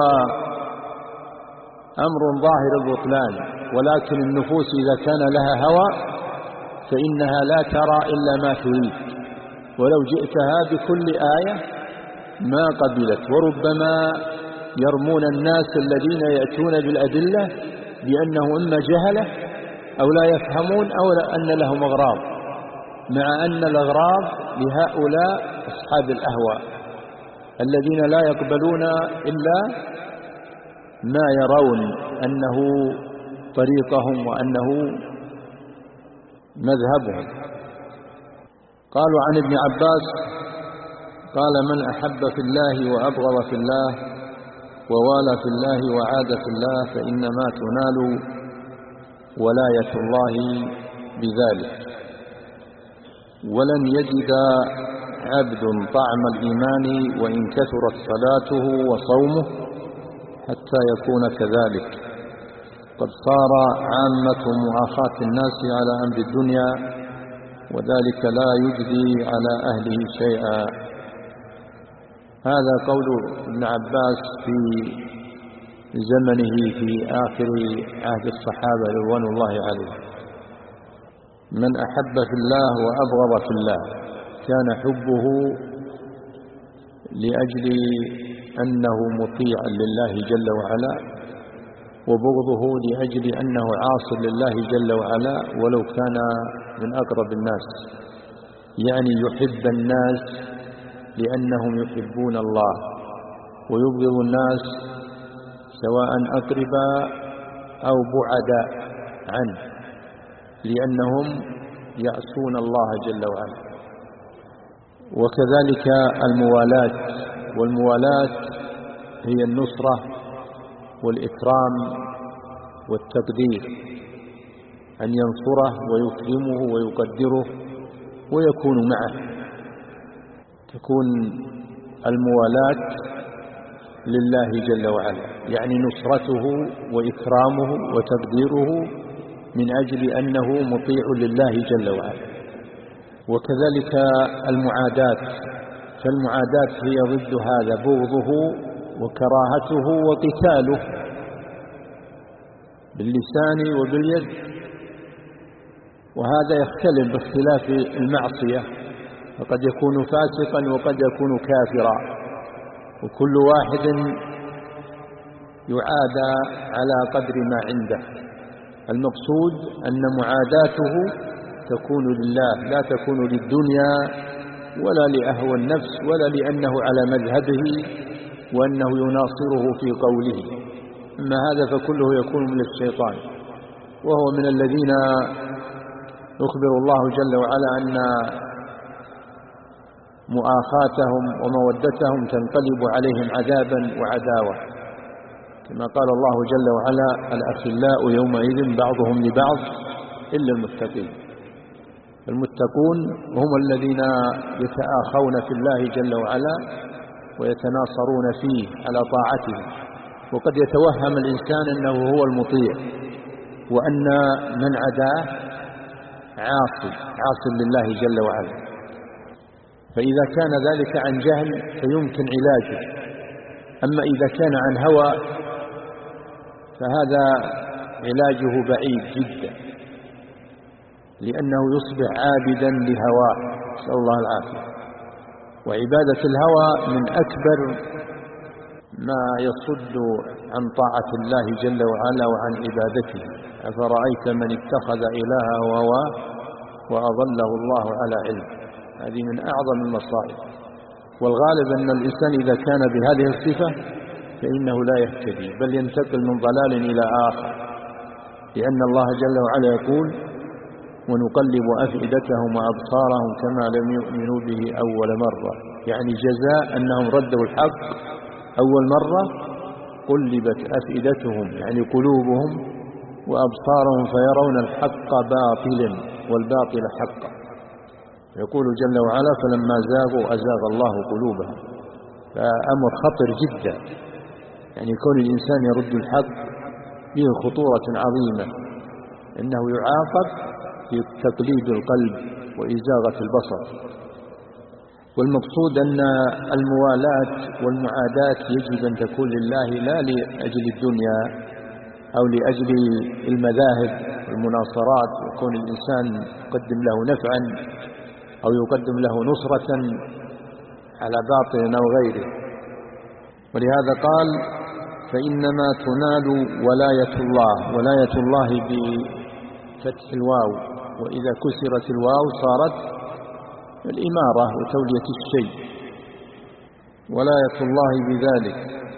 أمر ظاهر البطلان، ولكن النفوس إذا كان لها هوى فإنها لا ترى إلا ما تريد، ولو جئتها بكل آية ما قبلت، وربما يرمون الناس الذين يأتون بالأدلة بأنه إما جهلة أو لا يفهمون أو أن لهم أغراض، مع أن الأغراض لهؤلاء أصحاب الأهواء الذين لا يقبلون إلا ما يرون أنه طريقهم وأنه مذهبهم. قالوا عن ابن عباس قال: من أحب في الله وأبغض في الله ووالى في الله وعاد في الله فإنما تنال ولاية الله بذلك، ولن يجد عبد طعم الإيمان وإن كثرت صلاته وصومه حتى يكون كذلك. قد صار عامة مؤاخاة الناس على أمر الدنيا، وذلك لا يجدي على أهله شيئا. هذا قول ابن عباس في زمنه في آخر عهد الصحابة رضوان الله عليهم: من أحب في الله وأبغض في الله، كان حبه لأجل أنه مطيع لله جل وعلا، وبغضه لأجل أنه عاص لله جل وعلا ولو كان من أقرب الناس. يعني يحب الناس لأنهم يحبون الله، ويبغض الناس سواء أقرباء أو بعداء عنه لأنهم يعصون الله جل وعلا. وكذلك الموالاة، والموالاة هي النصرة والإكرام والتقدير، أن ينصره ويكرمه ويقدره ويكون معه. تكون الموالاة لله جل وعلا، يعني نصرته وإكرامه وتقديره من أجل أنه مطيع لله جل وعلا. وكذلك المعاداة، فالمعاداة هي ضد هذا، بغضه وكراهته وقتاله باللسان وباليد. وهذا يختلف باختلاف المعصية، فقد يكون فاسقا وقد يكون كافرا، وكل واحد يعادى على قدر ما عنده. المقصود أن معاداته تكون لله، لا تكون للدنيا ولا لأهوى النفس ولا لأنه على مذهبه وأنه يناصره في قوله. أما هذا فكله يكون من الشيطان، وهو من الذين يخبر الله جل وعلا أن مؤاخاتهم ومودتهم تنقلب عليهم عذابا وعداوة، كما قال الله جل وعلا: الأخلاء يومئذ بعضهم لبعض إلا المتقين. المتقون هم الذين يتآخون في الله جل وعلا ويتناصرون فيه على طاعته. وقد يتوهم الإنسان أنه هو المطيع وأن من عداه عاصي عاصي لله جل وعلا. فإذا كان ذلك عن جهل فيمكن علاجه، أما إذا كان عن هوى فهذا علاجه بعيد جدا، لأنه يصبح عابدا لهواه، نسأل الله العافية. وعبادة الهوى من أكبر ما يصد عن طاعة الله جل وعلا وعن عبادته. أفرأيت من اتخذ إلهه هواه وأضله الله على علم. هذه من أعظم المصائب. والغالب أن الإنسان إذا كان بهذه الصفة فإنه لا يهتدي، بل ينتقل من ضلال إلى آخر، لأن الله جل وعلا يقول: ونقلب أفئدتهم وأبصارهم كما لم يؤمنوا به أول مرة. يعني جزاء أنهم ردوا الحق أول مرة قلبت أفئدتهم يعني قلوبهم وأبصارهم فيرون الحق باطلا والباطل حقا. يقول جل وعلا: فلما زاغوا أزاغ الله قلوبهم. فأمر خطر جدا، يعني كون الإنسان يرد الحق به خطورة عظيمة، إنه يعاقب في تقليد القلب وإزاغة البصر. والمقصود أن الموالاة والمعاداة يجب أن تكون لله، لا لأجل الدنيا أو لأجل المذاهب والمناصرات، وكون الإنسان يقدم له نفعا أو يقدم له نصرة على باطل أو غيره. ولهذا قال: فإنما تنال ولاية الله. ولاية الله بفتح الواو، وإذا كسرت الواو صارت الإمارة وتولية الشيء. ولاية الله بذلك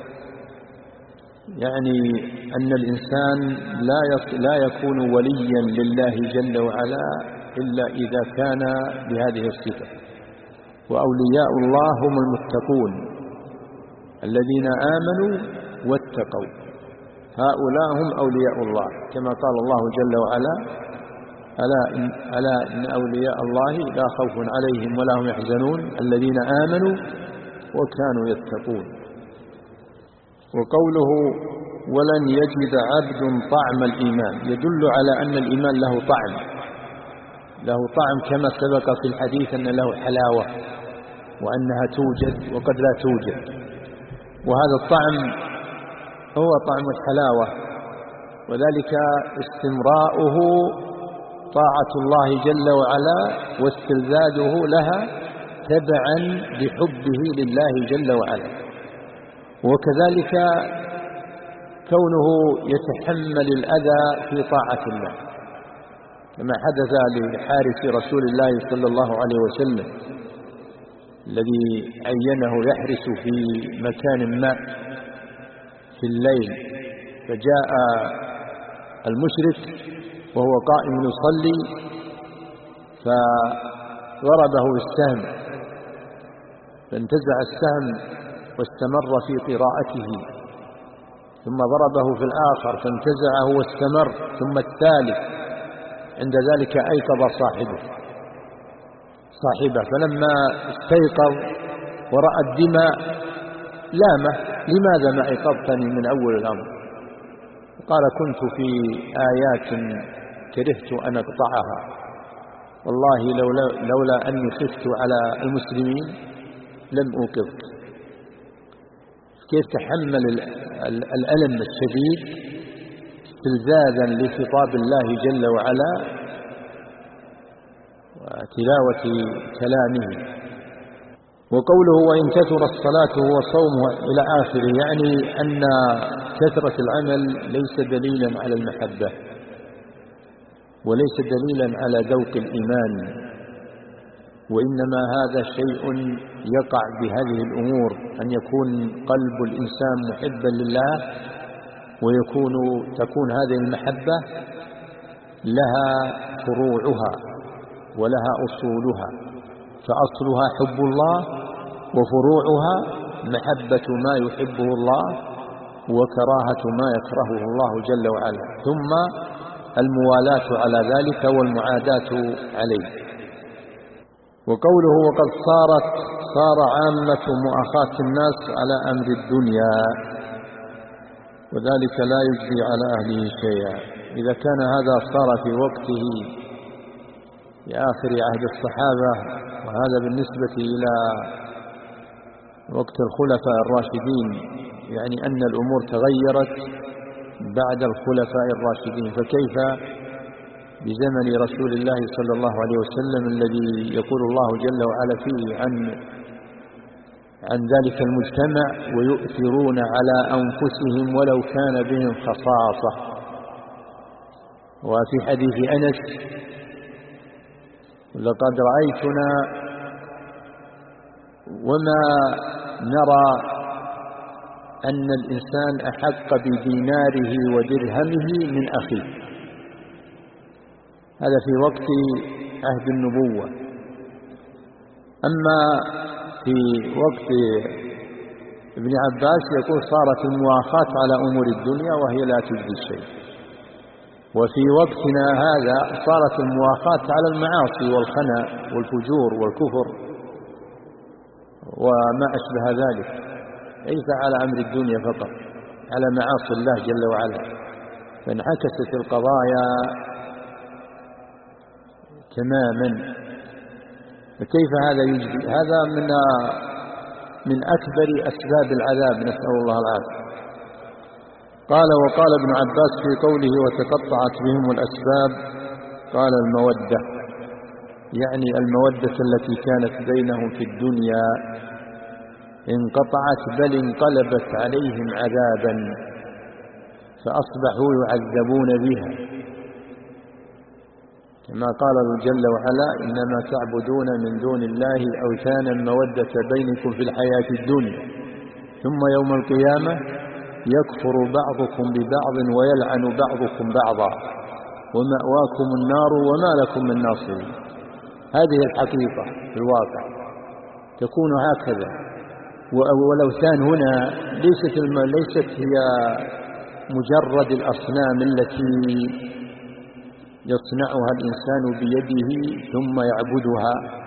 يعني أن الإنسان لا لا يكون وليا لله جل وعلا إلا إذا كان بهذه الصفة. وأولياء الله هم المتقون الذين آمنوا واتقوا، هؤلاء هم أولياء الله، كما قال الله جل وعلا: ألا إن, ألا إن أولياء الله لا خوف عليهم ولا هم يحزنون الذين آمنوا وكانوا يتقون. وقوله: ولن يجد عبد طعم الإيمان، يدل على أن الإيمان له طعم، له طعم كما سبق في الحديث أن له حلاوة وأنها توجد وقد لا توجد. وهذا الطعم هو طعم الحلاوة، وذلك استمراؤه طاعة الله جل وعلا واستلذاذه لها تبعا لحبه لله جل وعلا. وكذلك كونه يتحمل الأذى في طاعة الله، كما حدث لحارس رسول الله صلى الله عليه وسلم الذي عينه يحرس في مكان ما في الليل، فجاء المشرك وهو قائم يصلي فضربه السهم فانتزع السهم واستمر في قراءته، ثم ضربه في الآخر فانتزعه واستمر، ثم الثالث. عند ذلك أيقظ صاحبه صاحبه فلما استيقظ ورأى الدماء لامه: لماذا ما أيقظتني من أول الأمر؟ قال: كنت في آيات كرهت أن أقطعها، والله لولا, لولا أني خفت على المسلمين لم أوقظك. كيف تحمل الألم الشديد استلذاذا لخطاب الله جل وعلا وتلاوة كلامه. وقوله: وإن كثرت صلاته وصومه إلى آخره، يعني أن كثرة العمل ليس دليلا على المحبة وليس دليلا على ذوق الإيمان، وإنما هذا شيء يقع بهذه الأمور، أن يكون قلب الإنسان محبا لله ويكون تكون هذه المحبة لها فروعها ولها أصولها، فأصلها حب الله وفروعها محبة ما يحبه الله وكراهة ما يكرهه الله جل وعلا، ثم الموالاة على ذلك والمعاداة عليه. وقوله: وقد صارت صار عامة مؤاخاة الناس على أمر الدنيا، وذلك لا يجزي على أهله شيئا. إذا كان هذا صار في وقته في آخر عهد الصحابة، وهذا بالنسبة إلى وقت الخلفاء الراشدين، يعني أن الأمور تغيرت بعد الخلفاء الراشدين، فكيف بزمن رسول الله صلى الله عليه وسلم الذي يقول الله جل وعلا فيه عن عن ذلك المجتمع: ويؤثرون على أنفسهم ولو كان بهم خصاصة. وفي حديث أنس: لقد رأيتنا وما نرى أن الإنسان أحق بديناره ودرهمه من أخيه. هذا في وقت عهد النبوة. أما في وقت ابن عباس يقول: صارت المواخاة على أمور الدنيا وهي لا تجزي شيء. وفي وقتنا هذا صارت المواخاة على المعاصي والخنا والفجور والكفر وما أشبه ذلك، ليس على أمر الدنيا فقط، على معاصي الله جل وعلا، فانعكست القضايا تماما. فكيف هذا يجزي؟ هذا من من أكبر أسباب العذاب، نسأل الله العافية. قال: وقال ابن عباس في قوله: وتقطعت بهم الأسباب، قال: المودة، يعني المودة التي كانت بينهم في الدنيا انقطعت، بل انقلبت عليهم عذابا، فأصبحوا يعذبون بها، كما قال جل وعلا: إنما تعبدون من دون الله أوثانا مودة بينكم في الحياة الدنيا ثم يوم القيامة يكفر بعضكم ببعض ويلعن بعضكم بعضا ومأواكم النار وما لكم من ناصرين. هذه الحقيقة في الواقع تكون هكذا. والأوثان هنا ليست ليست هي مجرد الأصنام التي يصنعها الإنسان بيده ثم يعبدها،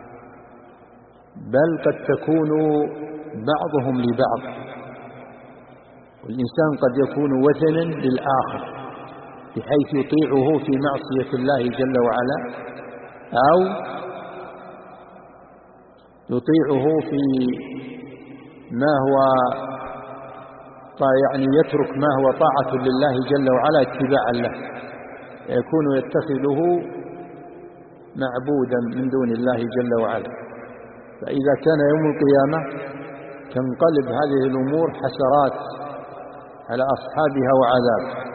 بل قد تكون بعضهم لبعض. والإنسان قد يكون وثنا للآخر بحيث يطيعه في معصية الله جل وعلا، أو يطيعه في ما هو يعني يترك ما هو طاعة لله جل وعلا اتباعا له، يكون يتخذه معبودا من دون الله جل وعلا. فإذا كان يوم القيامة تنقلب هذه الأمور حسرات على أصحابها وعذاب.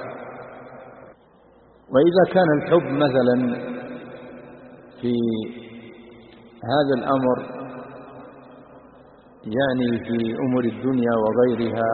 وإذا كان الحب مثلا في هذا الأمر يعني في أمور الدنيا وغيرها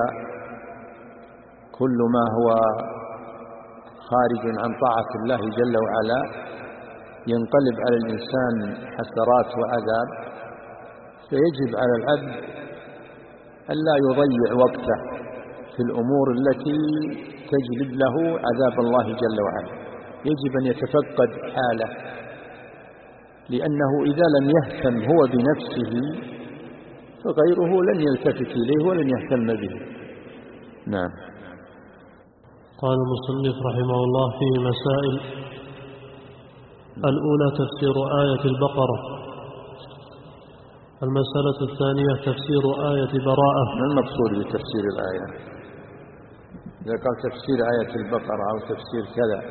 كل ما هو خارج عن طاعة الله جل وعلا ينقلب على الإنسان حسرات وعذاب، فيجب على العبد ألا يضيع وقته في الأمور التي تجلب له عذاب الله جل وعلا. يجب أن يتفقد حاله، لأنه إذا لم يهتم هو بنفسه فغيره لن يلتفت إليه ولن يهتم به. نعم. قال المصنف رحمه الله فيه مسائل: الأولى تفسير آية البقرة. المسألة الثانية تفسير آية براءة. ما المقصود بتفسير الآية؟ إذا قال تفسير آية البقرة أو تفسير كذا،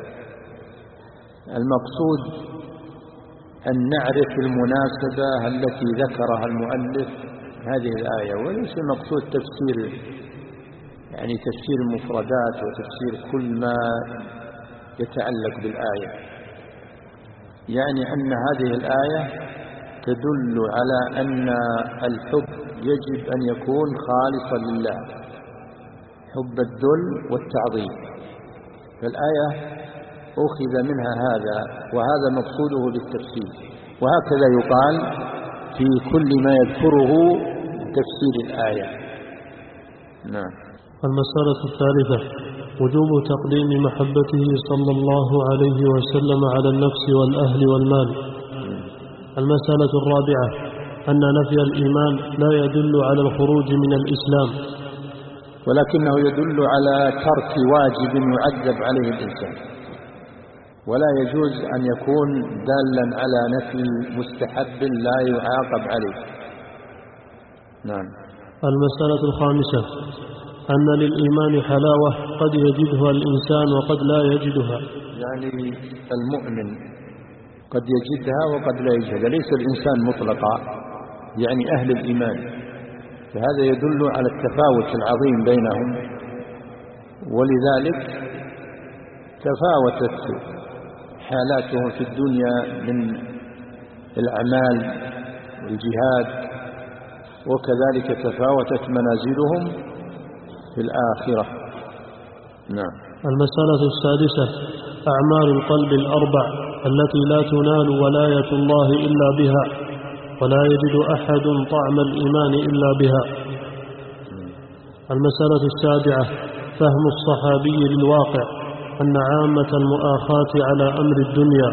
المقصود أن نعرف المناسبة التي ذكرها المؤلف هذه الآية، وليس المقصود تفسير يعني تفسير المفردات وتفسير كل ما يتعلق بالآية. يعني أن هذه الآية تدل على أن الحب يجب أن يكون خالصا لله، حب الذل والتعظيم. فالآية أخذ منها هذا، وهذا مقصوده بالتفسير. وهكذا يقال في كل ما يذكره تفسير الآية. نعم. المسألة الثالثة وجوب تقديم محبته صلى الله عليه وسلم على النفس والأهل والمال. المسألة الرابعة أن نفي الإيمان لا يدل على الخروج من الإسلام، ولكنه يدل على ترك واجب يعذب عليه الإنسان، ولا يجوز أن يكون دالا على نفي مستحب لا يعاقب عليه. نعم. المسألة الخامسة أن للإيمان حلاوة قد يجدها الإنسان وقد لا يجدها. يعني المؤمن قد يجدها وقد لا يجدها، ليس الإنسان مطلقا، يعني أهل الإيمان. فهذا يدل على التفاوت العظيم بينهم، ولذلك تفاوتت حالاتهم في الدنيا من الأعمال والجهاد، وكذلك تفاوتت منازلهم في الآخرة. نعم. المسألة السادسة أعمال القلب الأربع التي لا تنال ولاية الله إلا بها، ولا يجد أحد طعم الإيمان إلا بها. المسألة السابعة فهم الصحابي للواقع أن عامة المؤاخاة على أمر الدنيا.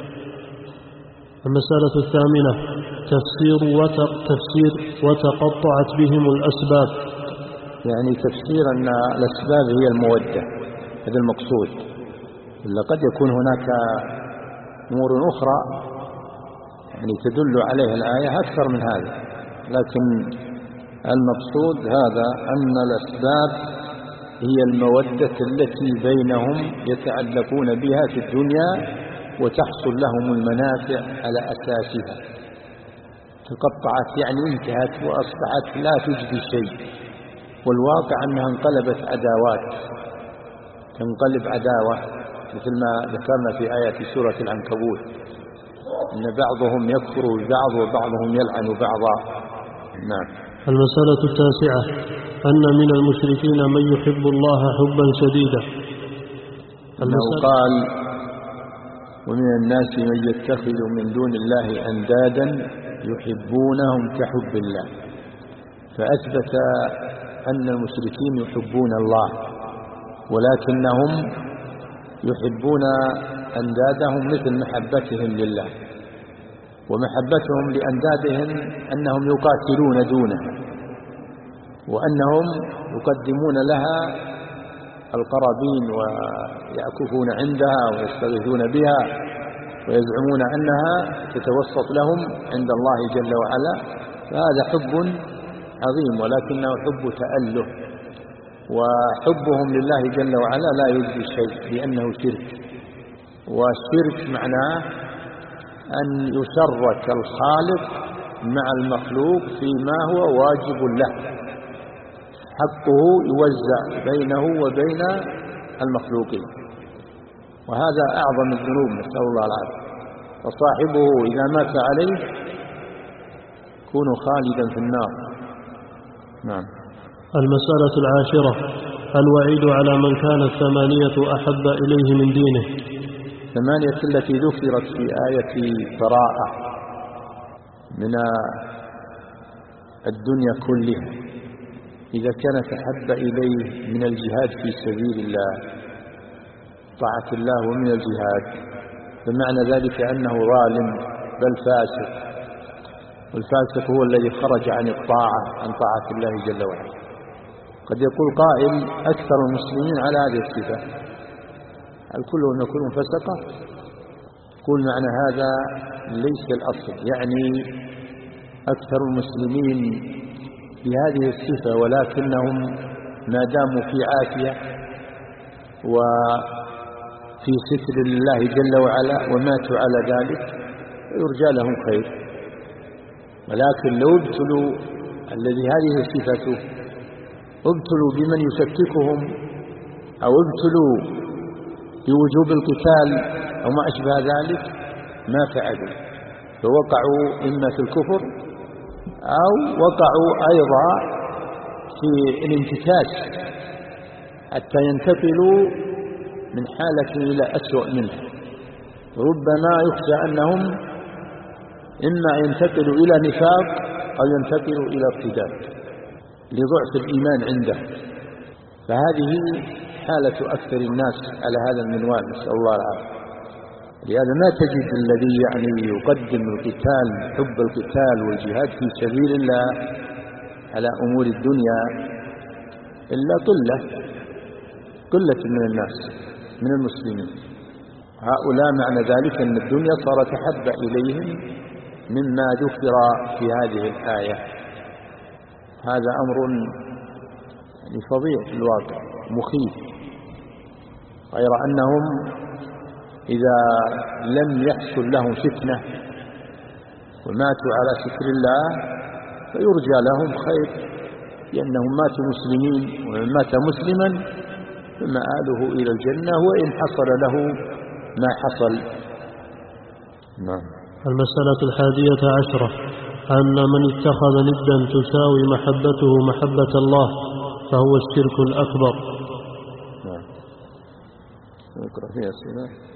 المسألة الثامنة تفسير وتق تفسير وتقطعت بهم الأسباب، يعني تفسير أن الأسباب هي المودة، هذا المقصود. إلا قد يكون هناك أمور أخرى يعني تدل عليها الآية أكثر من هذا، لكن المقصود هذا أن الأسباب هي المودة التي بينهم يتعلقون بها في الدنيا وتحصل لهم المنافع على أساسها. تقطعت يعني انتهت وأصبحت لا تجدي شيء، والواقع أنها انقلبت عداوات، تنقلب عداوة مثل ما ذكرنا في آيات سورة العنكبوت، أن بعضهم يكفر ببعض وبعضهم يلعن بعضا. نعم. المسألة التاسعة أن من المشركين من يحب الله حبا شديدا. أنه قال ومن الناس من يتخذ من دون الله أندادا يحبونهم كحب الله، فأثبت أن المشركين يحبون الله، ولكنهم يحبون أندادهم مثل محبتهم لله، ومحبتهم لأندادهم أنهم يقاتلون دونها، وأنهم يقدمون لها القرابين ويأكفون عندها ويستغيثون بها ويزعمون أنها تتوسط لهم عند الله جل وعلا. فهذا حب عظيم، ولكنه حب تأله، وحبهم لله جل وعلا لا يجزي شيء لأنه شرك، والشرك معناه أن يشرك الخالق مع المخلوق فيما هو واجب له، حقه يوزع بينه وبين المخلوقين، وهذا أعظم الذنوب، نسأل الله العافية. وصاحبه إذا مات عليه يكون خالدا في النار. نعم. المسألة العاشرة: الوعيد على من كان الثمانية أحب إليه من دينه. ثمانية التي ذكرت في آية براءة من الدنيا كلها، إذا كانت أحب إليه من الجهاد في سبيل الله، طاعة الله، ومن الجهاد، بمعنى ذلك أنه ظالم بل فاسق، والفاسق هو الذي خرج عن الطاعة عن طاعة الله جل وعلا. قد يقول قائل: أكثر المسلمين على هذه الصفة، هل كلهم يكونون فسقة؟ يقول معنى هذا ليس الأصل، يعني أكثر المسلمين بهذه الصفة، ولكنهم ما داموا في عافية وفي ستر الله جل وعلا وماتوا على ذلك يرجى لهم خير. ولكن لو ابتلوا الذي هذه صفته، ابتلوا بمن يشككهم أو ابتلوا بوجوب القتال أو ما أشبه ذلك، ما فعلوا، فوقعوا إما في الكفر أو وقعوا أيضا في الانتكاس حتى ينتقلوا من حالة إلى أسوأ منها. ربما يخشى أنهم إما ينتقلوا إلى نفاق أو ينتقلوا إلى ارتداد لضعف الإيمان عنده. فهذه حالة أكثر الناس على هذا المنوال، نسأل الله العافية. لهذا ما تجد الذي يعني يقدم القتال، حب القتال والجهاد في سبيل الله على أمور الدنيا إلا قلة قلة من الناس من المسلمين. هؤلاء معنى ذلك أن الدنيا صارت أحب إليهم مما ذكر في هذه الآية. هذا أمر يعني فظيع في الواقع، مخيف، غير أنهم إذا لم يحصل لهم فتنة وماتوا على ستر الله فيرجى لهم خير، لأنهم ماتوا مسلمين، ومن مات مسلما فمآله إلى الجنة وإن حصل له ما حصل. نعم. المسألة الحادية عشرة: أن من اتخذ ندا تساوي محبته محبة الله فهو الشرك الأكبر. نعم. نقرأ فيها السنة.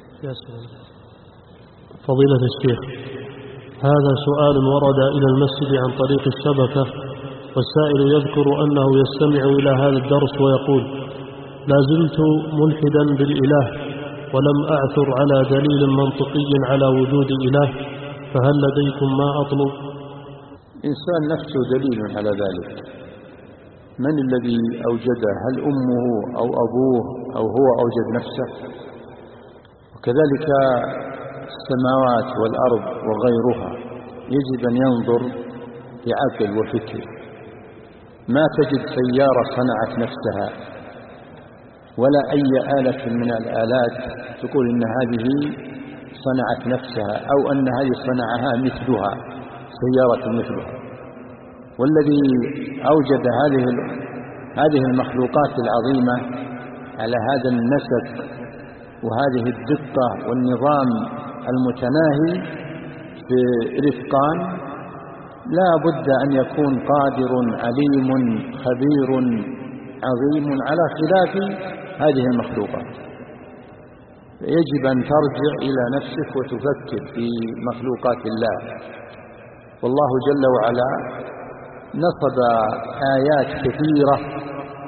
فضيلة الشيخ، هذا سؤال ورد إلى المسجد عن طريق الشبكة، والسائل يذكر أنه يستمع إلى هذا الدرس ويقول: لا زلت ملحدا بالإله ولم أعثر على دليل منطقي على وجود إله، فهل لديكم ما أطلب؟ إنسان نفسه دليل على ذلك. من الذي أوجده؟ هل أمه أو أبوه أو هو أوجد نفسه؟ وكذلك السماوات والأرض وغيرها يجب أن ينظر بعقل وفكر. ما تجد سيارة صنعت نفسها ولا أي آلة من الآلات تقول إن هذه صنعت نفسها أو أن هذه صنعها مثلها سيارة مثلها. والذي أوجد هذه هذه المخلوقات العظيمة على هذا النسق وهذه الدقة والنظام المتناهي في الإتقان لا بد أن يكون قادر عليم خبير عظيم على خلاف هذه المخلوقات. يجب أن ترجع إلى نفسك وتفكر في مخلوقات الله. والله جل وعلا نصب آيات كثيرة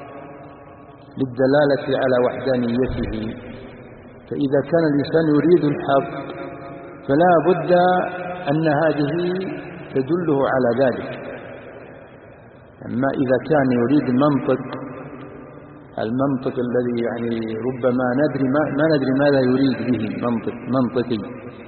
للدلالة على وحدانيته. فإذا كان الإنسان يريد الحق فلا بد أن هذه تدله على ذلك. أما إذا كان يريد المنطق المنطق الذي يعني ربما ندري ما, ما ندري ماذا يريد به منطق منطقي،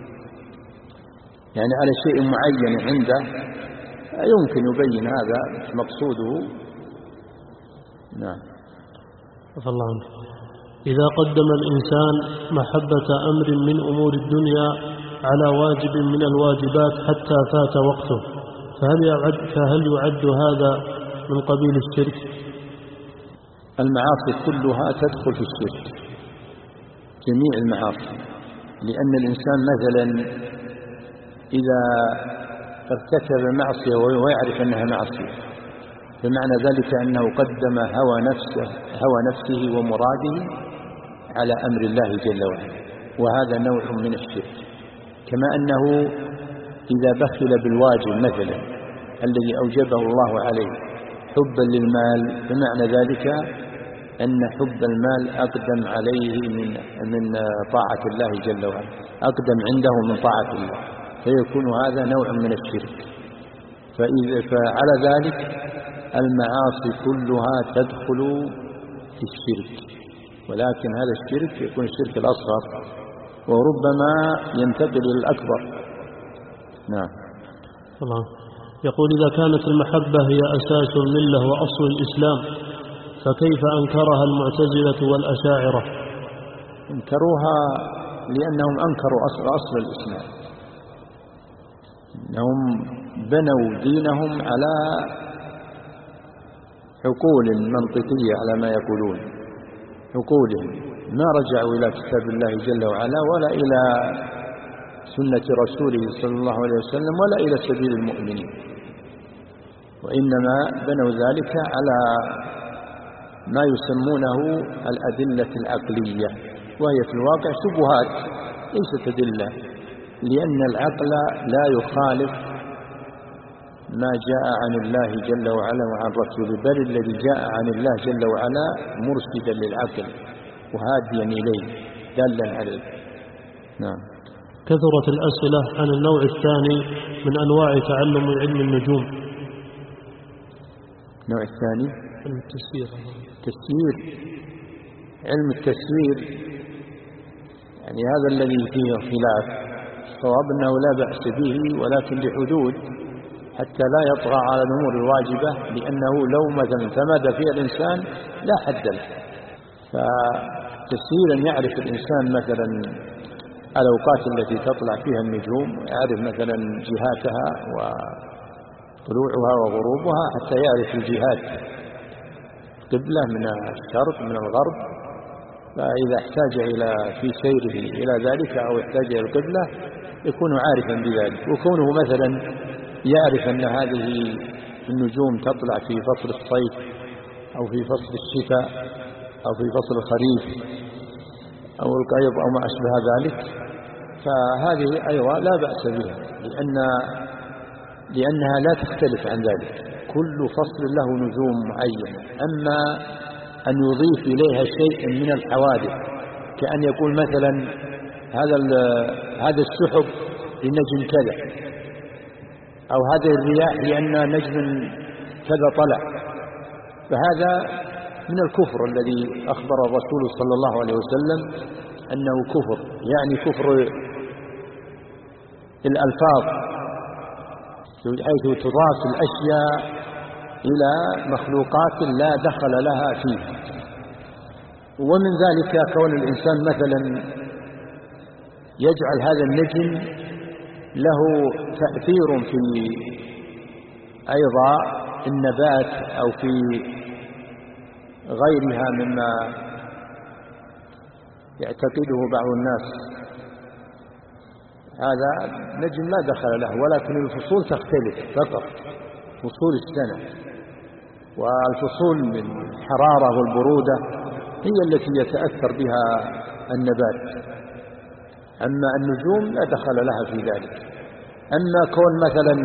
يعني على شيء معين عنده يمكن يبين هذا مقصوده. نعم. الله عنه. إذا قدم الإنسان محبة أمر من أمور الدنيا على واجب من الواجبات حتى فات وقته، فهل يعد, فهل يعد هذا من قبيل الشرك؟ المعاصي كلها تدخل في الشرك، جميع المعاصي، لأن الإنسان مثلا إذا ارتكب معصية وهو يعرف أنها معصية، بمعنى ذلك أنه قدم هوى نفسه, هوى نفسه ومراده على أمر الله جل وعلا، وهذا نوع من الشرك. كما أنه إذا بخل بالواجب مثلا الذي أوجبه الله عليه حبا للمال، بمعنى ذلك أن حب المال أقدم عليه من من طاعة الله جل وعلا، أقدم عنده من طاعة الله، فيكون هذا نوع من الشرك. فإذا فعلى ذلك المعاصي كلها تدخل في الشرك، ولكن هذا الشرك يكون الشرك الأصغر وربما ينتقل إلى الأكبر. نعم. الله يقول: إذا كانت المحبة هي أساس الملة وأصل الإسلام، فكيف أنكرها المعتزلة والأشاعرة؟ انكروها لأنهم أنكروا أصل, أصل الإسلام، أنهم بنوا دينهم على عقول منطقية، على ما يقولون عقولهم، ما رجعوا إلى كتاب الله جل وعلا ولا إلى سنة رسوله صلى الله عليه وسلم ولا إلى سبيل المؤمنين، وإنما بنوا ذلك على ما يسمونه الأدلة العقلية، وهي في الواقع شبهات ليست أدلة، لأن العقل لا يخالف ما جاء عن الله جل وعلا وعن رسوله، بل الذي جاء عن الله جل وعلا مرشدا للعقل وهاديا إليه دالا عليه. نعم. كثرت الأسئلة عن النوع الثاني من أنواع تعلم علم النجوم. النوع الثاني علم التسيير. تسيير، علم التسيير يعني هذا الذي فيه خلاف، الصواب أنه لا بأس به ولكن بحدود، حتى لا يطغى على الأمور الواجبة، لأنه لو مثلا تمادى فيها الإنسان لا حد له. فتسييرا يعرف الإنسان مثلا الأوقات التي تطلع فيها النجوم، ويعرف مثلا جهاتها وطلوعها وغروبها، حتى يعرف الجهات قبلة من الشرق من الغرب، فإذا احتاج إلى في سيره إلى ذلك أو احتاج إلى القبلة يكون عارفا بذلك. وكونه مثلا يعرف أن هذه النجوم تطلع في فصل الصيف أو في فصل الشتاء أو في فصل الخريف أو القيض أو ما أشبه ذلك، فهذه أيضا لا بأس بها، لأن لأنها لا تختلف عن ذلك، كل فصل له نجوم معينة. أما أن يضيف إليها شيء من الحوادث، كأن يقول مثلا هذا هذا السحب لنجم كذا، أو هذه الرياح لأن نجم كذا طلع، فهذا من الكفر الذي أخبر الرسول صلى الله عليه وسلم أنه كفر، يعني كفر الألفاظ، حيث تضاف الأشياء إلى مخلوقات لا دخل لها فيها. ومن ذلك كون الإنسان مثلا يجعل هذا النجم له تأثير في أيضا النبات أو في غيرها مما يعتقده بعض الناس، هذا نجم لا دخل له، ولكن الفصول تختلف فقط، فصول السنة، والفصول من الحرارة والبرودة هي التي يتأثر بها النبات، أما النجوم لا دخل لها في ذلك. أما كون مثلا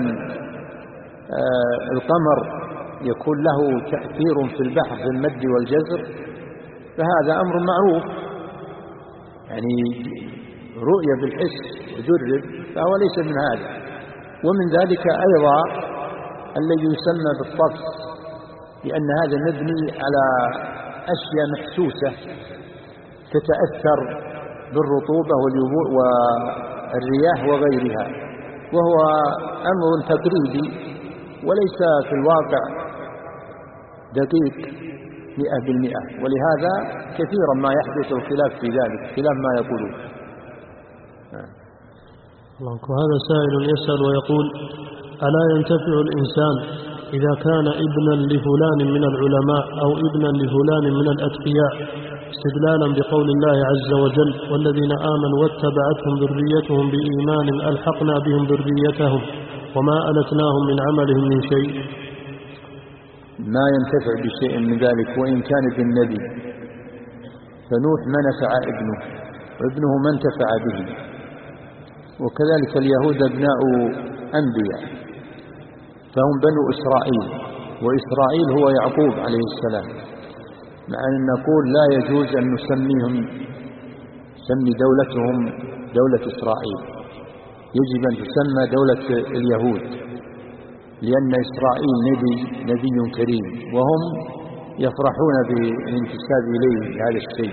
القمر يكون له تأثير في البحر في المد والجزر، فهذا أمر معروف، يعني رؤية بالحس وجرب، فهو ليس من هذا. ومن ذلك أيضا الذي يسمى بالطقس، لأن هذا مبني على أشياء محسوسة تتأثر بالرطوبة والرياح وغيرها، وهو أمر تقريبي وليس في الواقع دقيق مئة بالمئة، ولهذا كثيرا ما يحدث الخلاف في ذلك، خلاف ما يقولون. وهذا سائل يسأل ويقول: ألا ينتفع الإنسان إذا كان ابنا لفلان من العلماء أو ابنا لفلان من الأتقياء، استدلالا بقول الله عز وجل: والذين آمنوا واتبعتهم ذريتهم بإيمان ألحقنا بهم ذريتهم وما ألتناهم من عملهم من شيء؟ ما ينتفع بشيء من ذلك وإن كان بالنبي، فنوح ما نفع ابنه وابنه ما انتفع به، وكذلك اليهود أبناء أنبياء فهم بنو إسرائيل، وإسرائيل هو يعقوب عليه السلام، مع أن نقول لا يجوز أن نسميهم سمي دولتهم دولة إسرائيل، يجب أن تسمى دولة اليهود، لأن إسرائيل نبي نبي كريم، وهم يفرحون بالانتساب إليه هذا الشيء.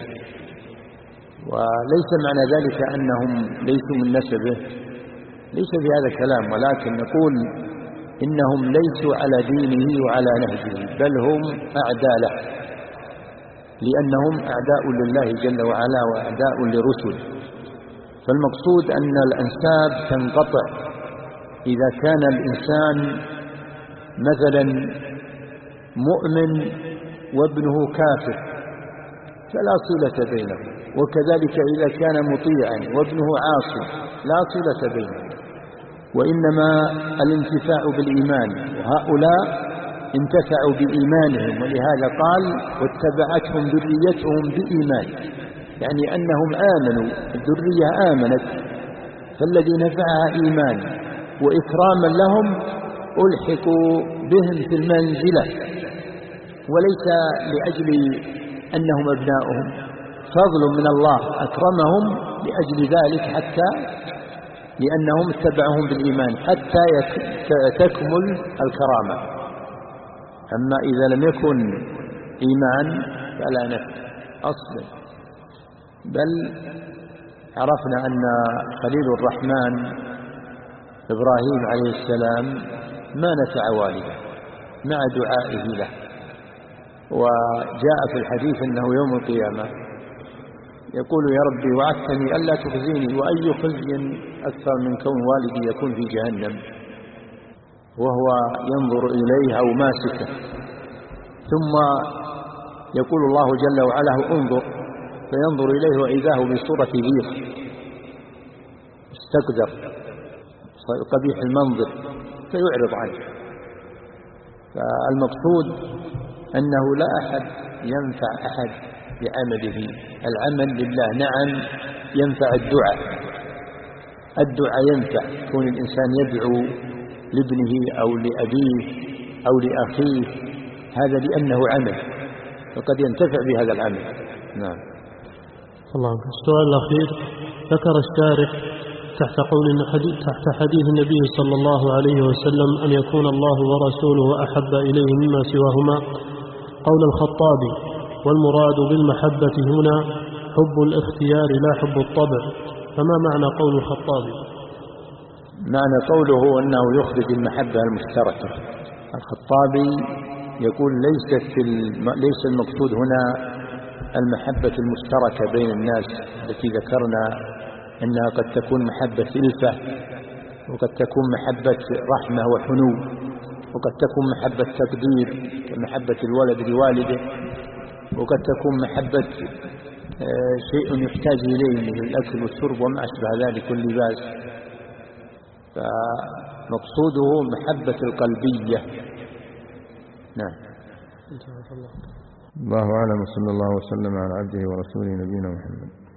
وليس معنى ذلك أنهم ليسوا من نسبه، ليس في هذا الكلام، ولكن نقول إنهم ليسوا على دينه وعلى نهجه، بل هم أعداء له، لأنهم أعداء لله جل وعلا وأعداء لرسله. فالمقصود أن الأنساب تنقطع إذا كان الإنسان مثلا مؤمن وابنه كافر فلا صلة بينه، وكذلك إذا كان مطيعا وابنه عاصي لا صلة بينه، وإنما الانتفاع بالإيمان، وهؤلاء انتفعوا بإيمانهم، ولهذا قال: واتبعتهم ذريتهم بإيمان، يعني أنهم آمنوا، الذرية آمنت، فالذي نفعها إيمان وإكراما لهم ألحقوا بهم في المنزلة، وليس لأجل أنهم أبناؤهم، فضل من الله أكرمهم لأجل ذلك، حتى لأنهم اتبعهم بالإيمان حتى تكمل الكرامة. أما إذا لم يكن إيمان فلا نفع أصلا. بل عرفنا أن خليل الرحمن إبراهيم عليه السلام ما نفع والده مع دعائه له، وجاء في الحديث أنه يوم القيامة يقول: يا ربي وعدتني ألا تخزيني، وأي خزي أكثر من كون والدي يكون في جهنم وهو ينظر إليه أو ماسكه. ثم يقول الله جل وعلا: انظر، فينظر إليه وإذاه بصورة ذير استقذر قبيح المنظر فيعرض عنه. فالمقصود أنه لا أحد ينفع أحد بعمله، العمل لله. نعم ينفع الدعاء، الدعاء ينفع، كون الإنسان يدعو لابنه أو لأبيه أو لأخيه، هذا لأنه عمل، فقد ينتفع بهذا العمل. نعم. الله عنك. السؤال الأخير: ذكر الشارح تحت قول تحت حديث النبي صلى الله عليه وسلم أن يكون الله ورسوله أحب إليه مما سواهما قول الخطابي: والمراد بالمحبة هنا حب الاختيار لا حب الطبع، فما معنى قول الخطابي؟ معنى قوله أنه يخرج المحبة المشتركة. الخطابي يقول ليست ليس المقصود هنا المحبة المشتركة بين الناس التي ذكرنا أنها قد تكون محبة ألفة، وقد تكون محبة رحمة وحنو، وقد تكون محبة تقدير كمحبة الولد لوالده، وقد تكون محبة شيء يحتاج إليه من الأكل والشرب وما أشبه ذلك واللباس. فمقصوده محبة القلبية. نعم. الله أعلم، صلى الله وسلم على عبده ورسوله نبينا محمد.